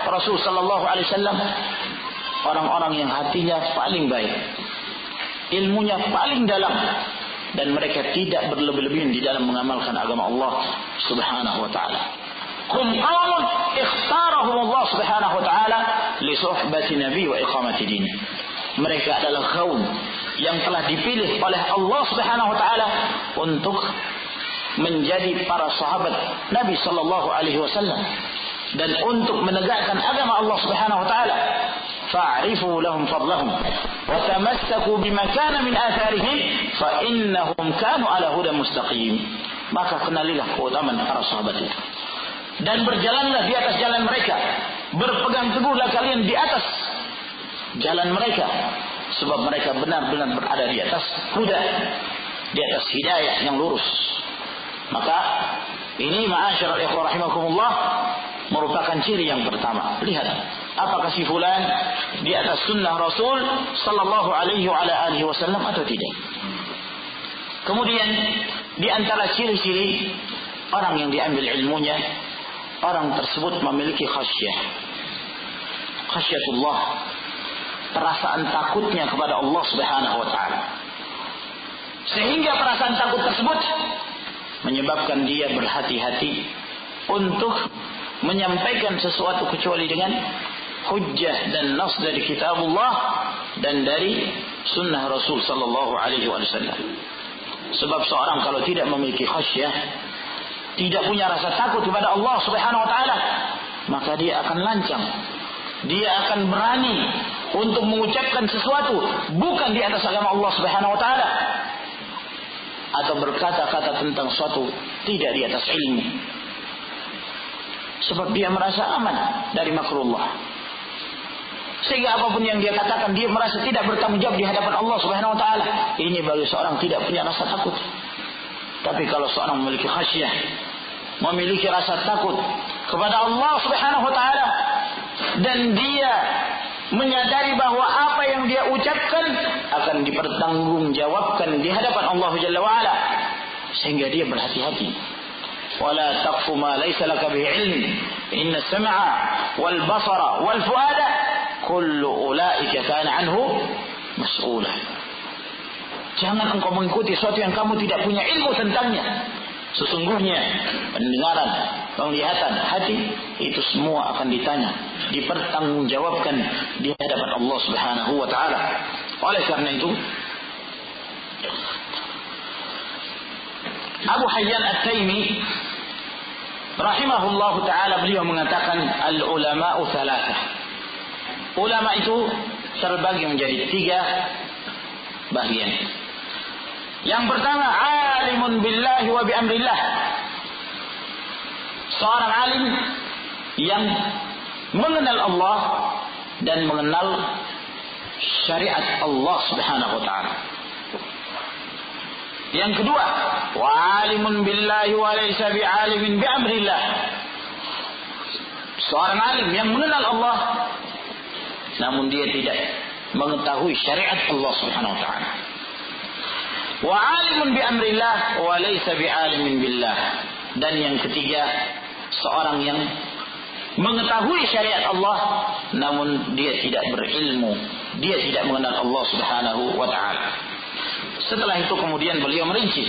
Rasul sallallahu alaihi wasallam orang-orang yang hatinya paling baik, ilmunya paling dalam, dan mereka tidak berlebih-lebihan di dalam mengamalkan agama Allah Subhanahu wa taala. Hum qaumun ikhtarahum Allah Subhanahu wa taala li suhbati nabi wa iqamati din. Mereka adalah kaum yang telah dipilih oleh Allah Subhanahu wa taala untuk menjadi para sahabat Nabi sallallahu alaihi wasallam dan untuk menegakkan agama Allah Subhanahu wa taala. Fa'rifu lahum fadlahum wa tamassaku bima kana min atharihim fa innahum kanu ala hudan mustaqim. Maka kenalilah keutamaan para sahabat itu dan berjalanlah di atas jalan mereka, berpegang teguhlah kalian di atas jalan mereka, sebab mereka benar-benar berada di atas huda, di atas hidayah yang lurus. Maka ini ma'asyiral ikhwah rahimakumullah merupakan ciri yang pertama. Lihat apakah si fulan di atas sunnah Rasul sallallahu alaihi wa ala alihi wasallam atau tidak. Kemudian di antara ciri-ciri orang yang diambil ilmunya, orang tersebut memiliki khasyah. Khasyatullah, perasaan takutnya kepada Allah Subhanahu wa taala. Sehingga perasaan takut tersebut menyebabkan dia berhati-hati untuk menyampaikan sesuatu kecuali dengan hujjah dan nas dari kitabullah dan dari sunnah Rasul sallallahu alaihi wasallam. Sebab seorang kalau tidak memiliki khasyah, tidak punya rasa takut kepada Allah Subhanahu wa taala, maka dia akan lancang. Dia akan berani untuk mengucapkan sesuatu bukan di atas agama Allah Subhanahu wa taala, atau berkata-kata tentang suatu tidak di atas ilmu. Sebab dia merasa aman dari makrullah. Sehingga apapun yang dia katakan, dia merasa tidak bertanggung jawab di hadapan Allah Subhanahu wa taala. Ini bagi seorang tidak punya rasa takut. Tapi kalau seorang memiliki khasyah, memiliki rasa takut kepada Allah Subhanahu wa taala, dan dia menyadari bahwa apa yang dia ucapkan akan dipertanggungjawabkan di hadapan Allah Jalla wa ala, sehingga dia berhati-hati. Wala taqfu ma laysa laka bihi ilm, inna as-sam'a wal basara wal fuada kullu ulaika kana anhu mas'ula. Jangan engkau mengikuti sesuatu yang kamu tidak punya ilmu tentangnya. Sesungguhnya pendengaran, penglihatan, hati itu semua akan ditanya, dipertanggungjawabkan di hadapan Allah Subhanahu wa taala. Oleh karena itu Abu Hayyan At-Taimi rahimahullahu taala beliau mengatakan al-ulama'u thalathah. Ulama itu terbagi menjadi tiga bagian. Yang pertama, alimun billahi wa bi amrillah. Seorang alim yang mengenal Allah dan mengenal syariat Allah Subhanahu wa taala. Yang kedua, wa alimun billahi wa laysa bi alimin bi amrillah. Seorang alim yang mengenal Allah namun dia tidak mengetahui syariat Allah Subhanahu wa taala. Wa alimun bi amrillah wa laysa bi alimin billah. Dan yang ketiga, seorang yang mengetahui syariat Allah namun dia tidak berilmu, dia tidak mengenal Allah Subhanahu wa taala. Setelah itu kemudian beliau merinci.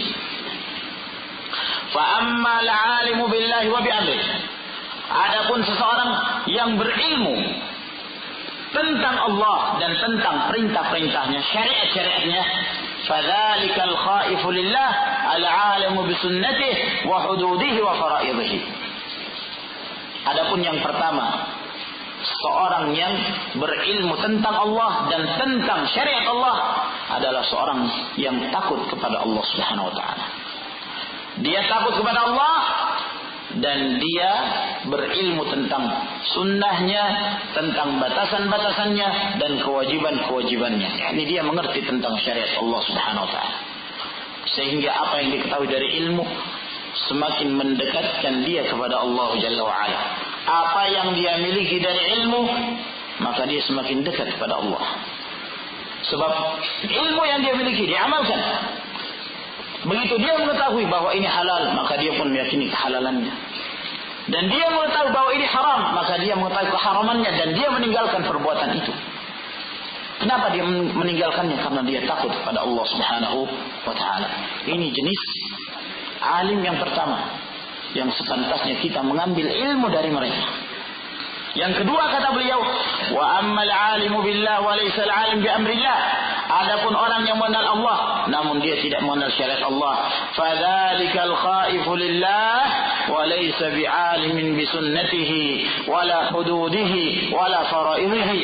Fa amma al-alimu billahi wa bi amrih. Adapun seseorang yang berilmu tentang Allah dan tentang perintah-perintahnya, syariat-syariatnya, fadzalikal khaifu lillah al-alimu bi sunnatihi wa hududihi wa faraidhihi. Adapun yang pertama, seorang yang berilmu tentang Allah dan tentang syariat Allah adalah seorang yang takut kepada Allah Subhanahu wa taala. Dia takut kepada Allah dan dia berilmu tentang sunnahnya, tentang batasan-batasannya dan kewajiban-kewajibannya. Yani dia mengerti tentang syariat Allah Subhanahu wa taala. Sehingga apa yang diketahui dari ilmu semakin mendekatkan dia kepada Allah Jalla wa ala. Apa yang dia miliki dari ilmu, maka dia semakin dekat kepada Allah. Sebab ilmu yang dia miliki diamalkan. Begitu dia mengetahui bahwa ini halal, maka dia pun meyakini kehalalannya. dan dia mengetahui bahwa ini haram, maka dia mengetahui keharamannya dan dia meninggalkan perbuatan itu. Kenapa dia meninggalkannya? Karena dia takut kepada Allah Subhanahu wa taala. Ini jenis alim yang pertama yang sepantasnya kita mengambil ilmu dari mereka. Yang kedua kata beliau, wa ammal alimu billah wa laysa al-alim bi amrillah. Adapun orang yang mengenal Allah namun dia tidak mengenal syariat Allah, fadzalikal khaifu lillah wa laysa bi'alimin bi sunnatihi wala hududihi wala faraidhihi.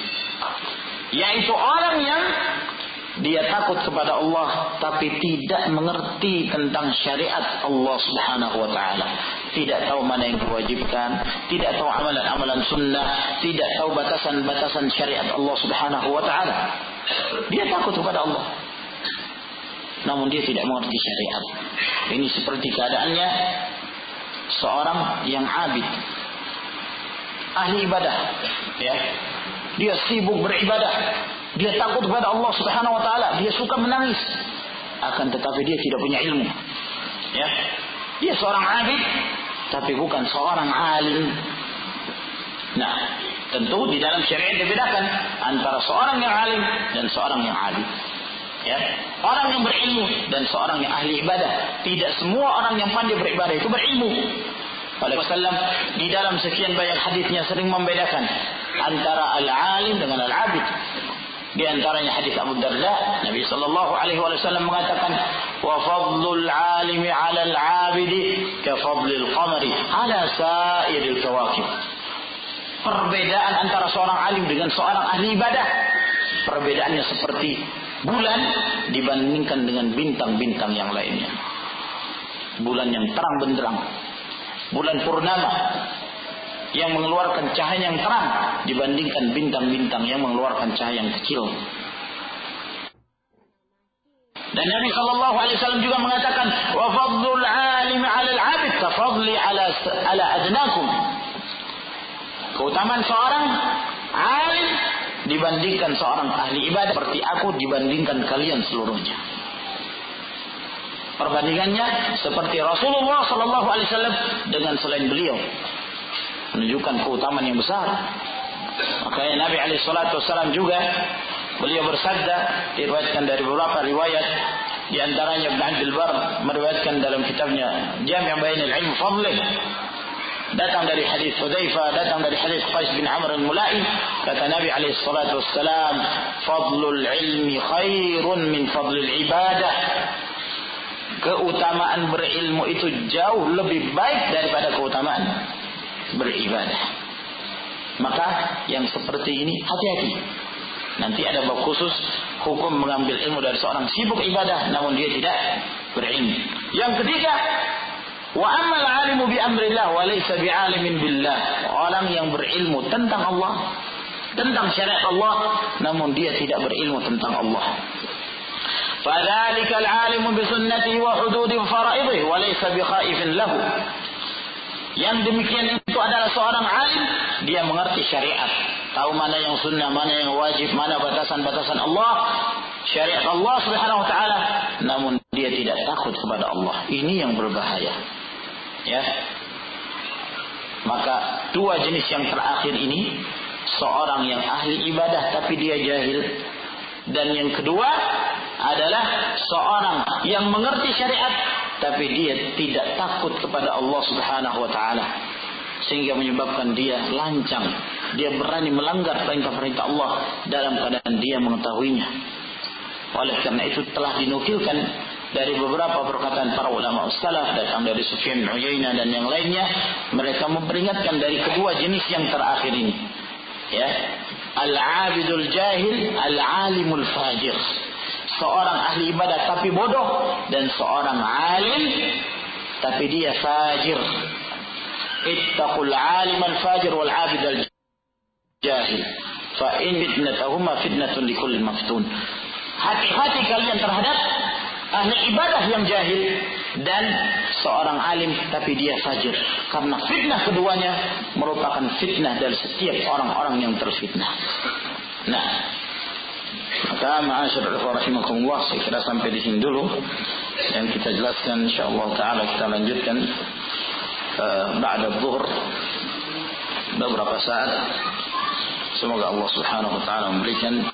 Yaitu orang yang dia takut kepada Allah tapi tidak mengerti tentang syariat Allah Subhanahu wa taala. Tidak tahu mana yang diwajibkan, tidak tahu amalan-amalan sunnah, tidak tahu batasan-batasan syariat Allah Subhanahu wa taala. Dia takut kepada Allah, namun dia tidak mengerti syariat. Ini seperti keadaannya seorang yang abid, ahli ibadah, ya. Dia sibuk beribadah, dia takut kepada Allah Subhanahu wa taala, dia suka menangis, akan tetapi dia tidak punya ilmu. Ya. Dia seorang abid tapi bukan seorang alim. Nah, tentu di dalam syariat dibedakan antara seorang yang alim dan seorang yang abid. Ya. Orang yang berilmu dan seorang yang ahli ibadah. Tidak semua orang yang pandai beribadah itu berilmu. Oleh Wasallam di dalam sekian banyak hadisnya sering membedakan antara al-alim dengan al-abid. Di antaranya hadis Abu Darda, Nabi sallallahu alaihi wasallam mengatakan, "Wa fadlul 'alimi 'ala al-'abidi ka fadlil qamari 'ala sa'iril kawakib." Perbedaan antara seorang alim dengan seorang ahli ibadah, perbedaannya seperti bulan dibandingkan dengan bintang-bintang yang lainnya. Bulan yang terang benderang, bulan purnama yang mengeluarkan cahaya yang terang dibandingkan bintang-bintang yang mengeluarkan cahaya yang kecil. Dan Nabi sallallahu alaihi wasallam juga mengatakan, "Wa fadlul 'alimi 'ala al-'abid ka fadli 'ala 'ala adnakum." Keutamaan seorang alim dibandingkan seorang ahli ibadah seperti aku dibandingkan kalian seluruhnya. Perbandingannya seperti Rasulullah sallallahu alaihi wasallam dengan selain beliau, menunjukkan keutamaan yang besar. Makanya Nabi alaihi salatu wasallam juga beliau bersabda, diriwayatkan dari beberapa riwayat, di antaranya Ibnu Abdul Bar meriwayatkan dalam kitabnya Jami' Bainal Ilm Fadlih, datang dari hadis Hudzaifah, datang dari hadis Qais bin Amr al-Mula'i, kata Nabi alaihi salatu wasallam, "Fadlul ilmi khairun min fadlil ibadah." Keutamaan berilmu itu jauh lebih baik daripada keutamaan beribadah. Maka yang seperti ini hati-hati. Nanti ada bab khusus hukum mengambil ilmu dari seorang sibuk ibadah namun dia tidak berilmu. Yang ketiga, wa ammal 'alimu bi amrillah wa laysa bi'alimin billah. Orang yang berilmu tentang Allah, tentang syariat Allah, namun dia tidak berilmu tentang Allah. Fadzalika al-'alimu bi sunnatihi wa hududi fara'idhihi wa laysa bi khaifin lahu. Yang demikian itu adalah seorang alim, dia mengerti syariat, tahu mana yang sunnah, mana yang wajib, mana batasan-batasan Allah, syariat Allah Subhanahu wa taala, namun dia tidak takut kepada Allah. Ini yang berbahaya. Ya. Maka dua jenis yang terakhir ini, seorang yang ahli ibadah tapi dia jahil, dan yang kedua adalah seorang yang mengerti syariat tapi dia tidak takut kepada Allah Subhanahu wa taala, sehingga menyebabkan dia lancang, dia berani melanggar perintah-perintah Allah dalam keadaan dia mengetahuinya. Oleh karena itu telah dinukilkan dari beberapa perkataan para ulama salaf, datang dari Sufyan bin Uyainah dan yang lainnya, mereka memperingatkan dari kedua jenis yang terakhir ini. Ya, al-'abidul jahil, al-'alimul fajir. Seorang ahli ibadah tapi bodoh, dan seorang alim tapi dia fajir. Ittaqul 'alim al-fajir wal 'abid al-jahil, fa in fitnatahuma fitnatun likulli maftun. Hati-hati kalian terhadap ahli ibadah yang jahil dan seorang alim tapi dia fajir, karena fitnah keduanya merupakan fitnah dari setiap orang-orang yang terfitnah. Nah, maka ma'asyiral ikhwah rahimakumullah, saya kira sampai di sini dulu yang kita jelaskan. Insyaallah taala kita lanjutkan uh, ba'da dhuhr beberapa saat. Semoga Allah Subhanahu wa taala memberikan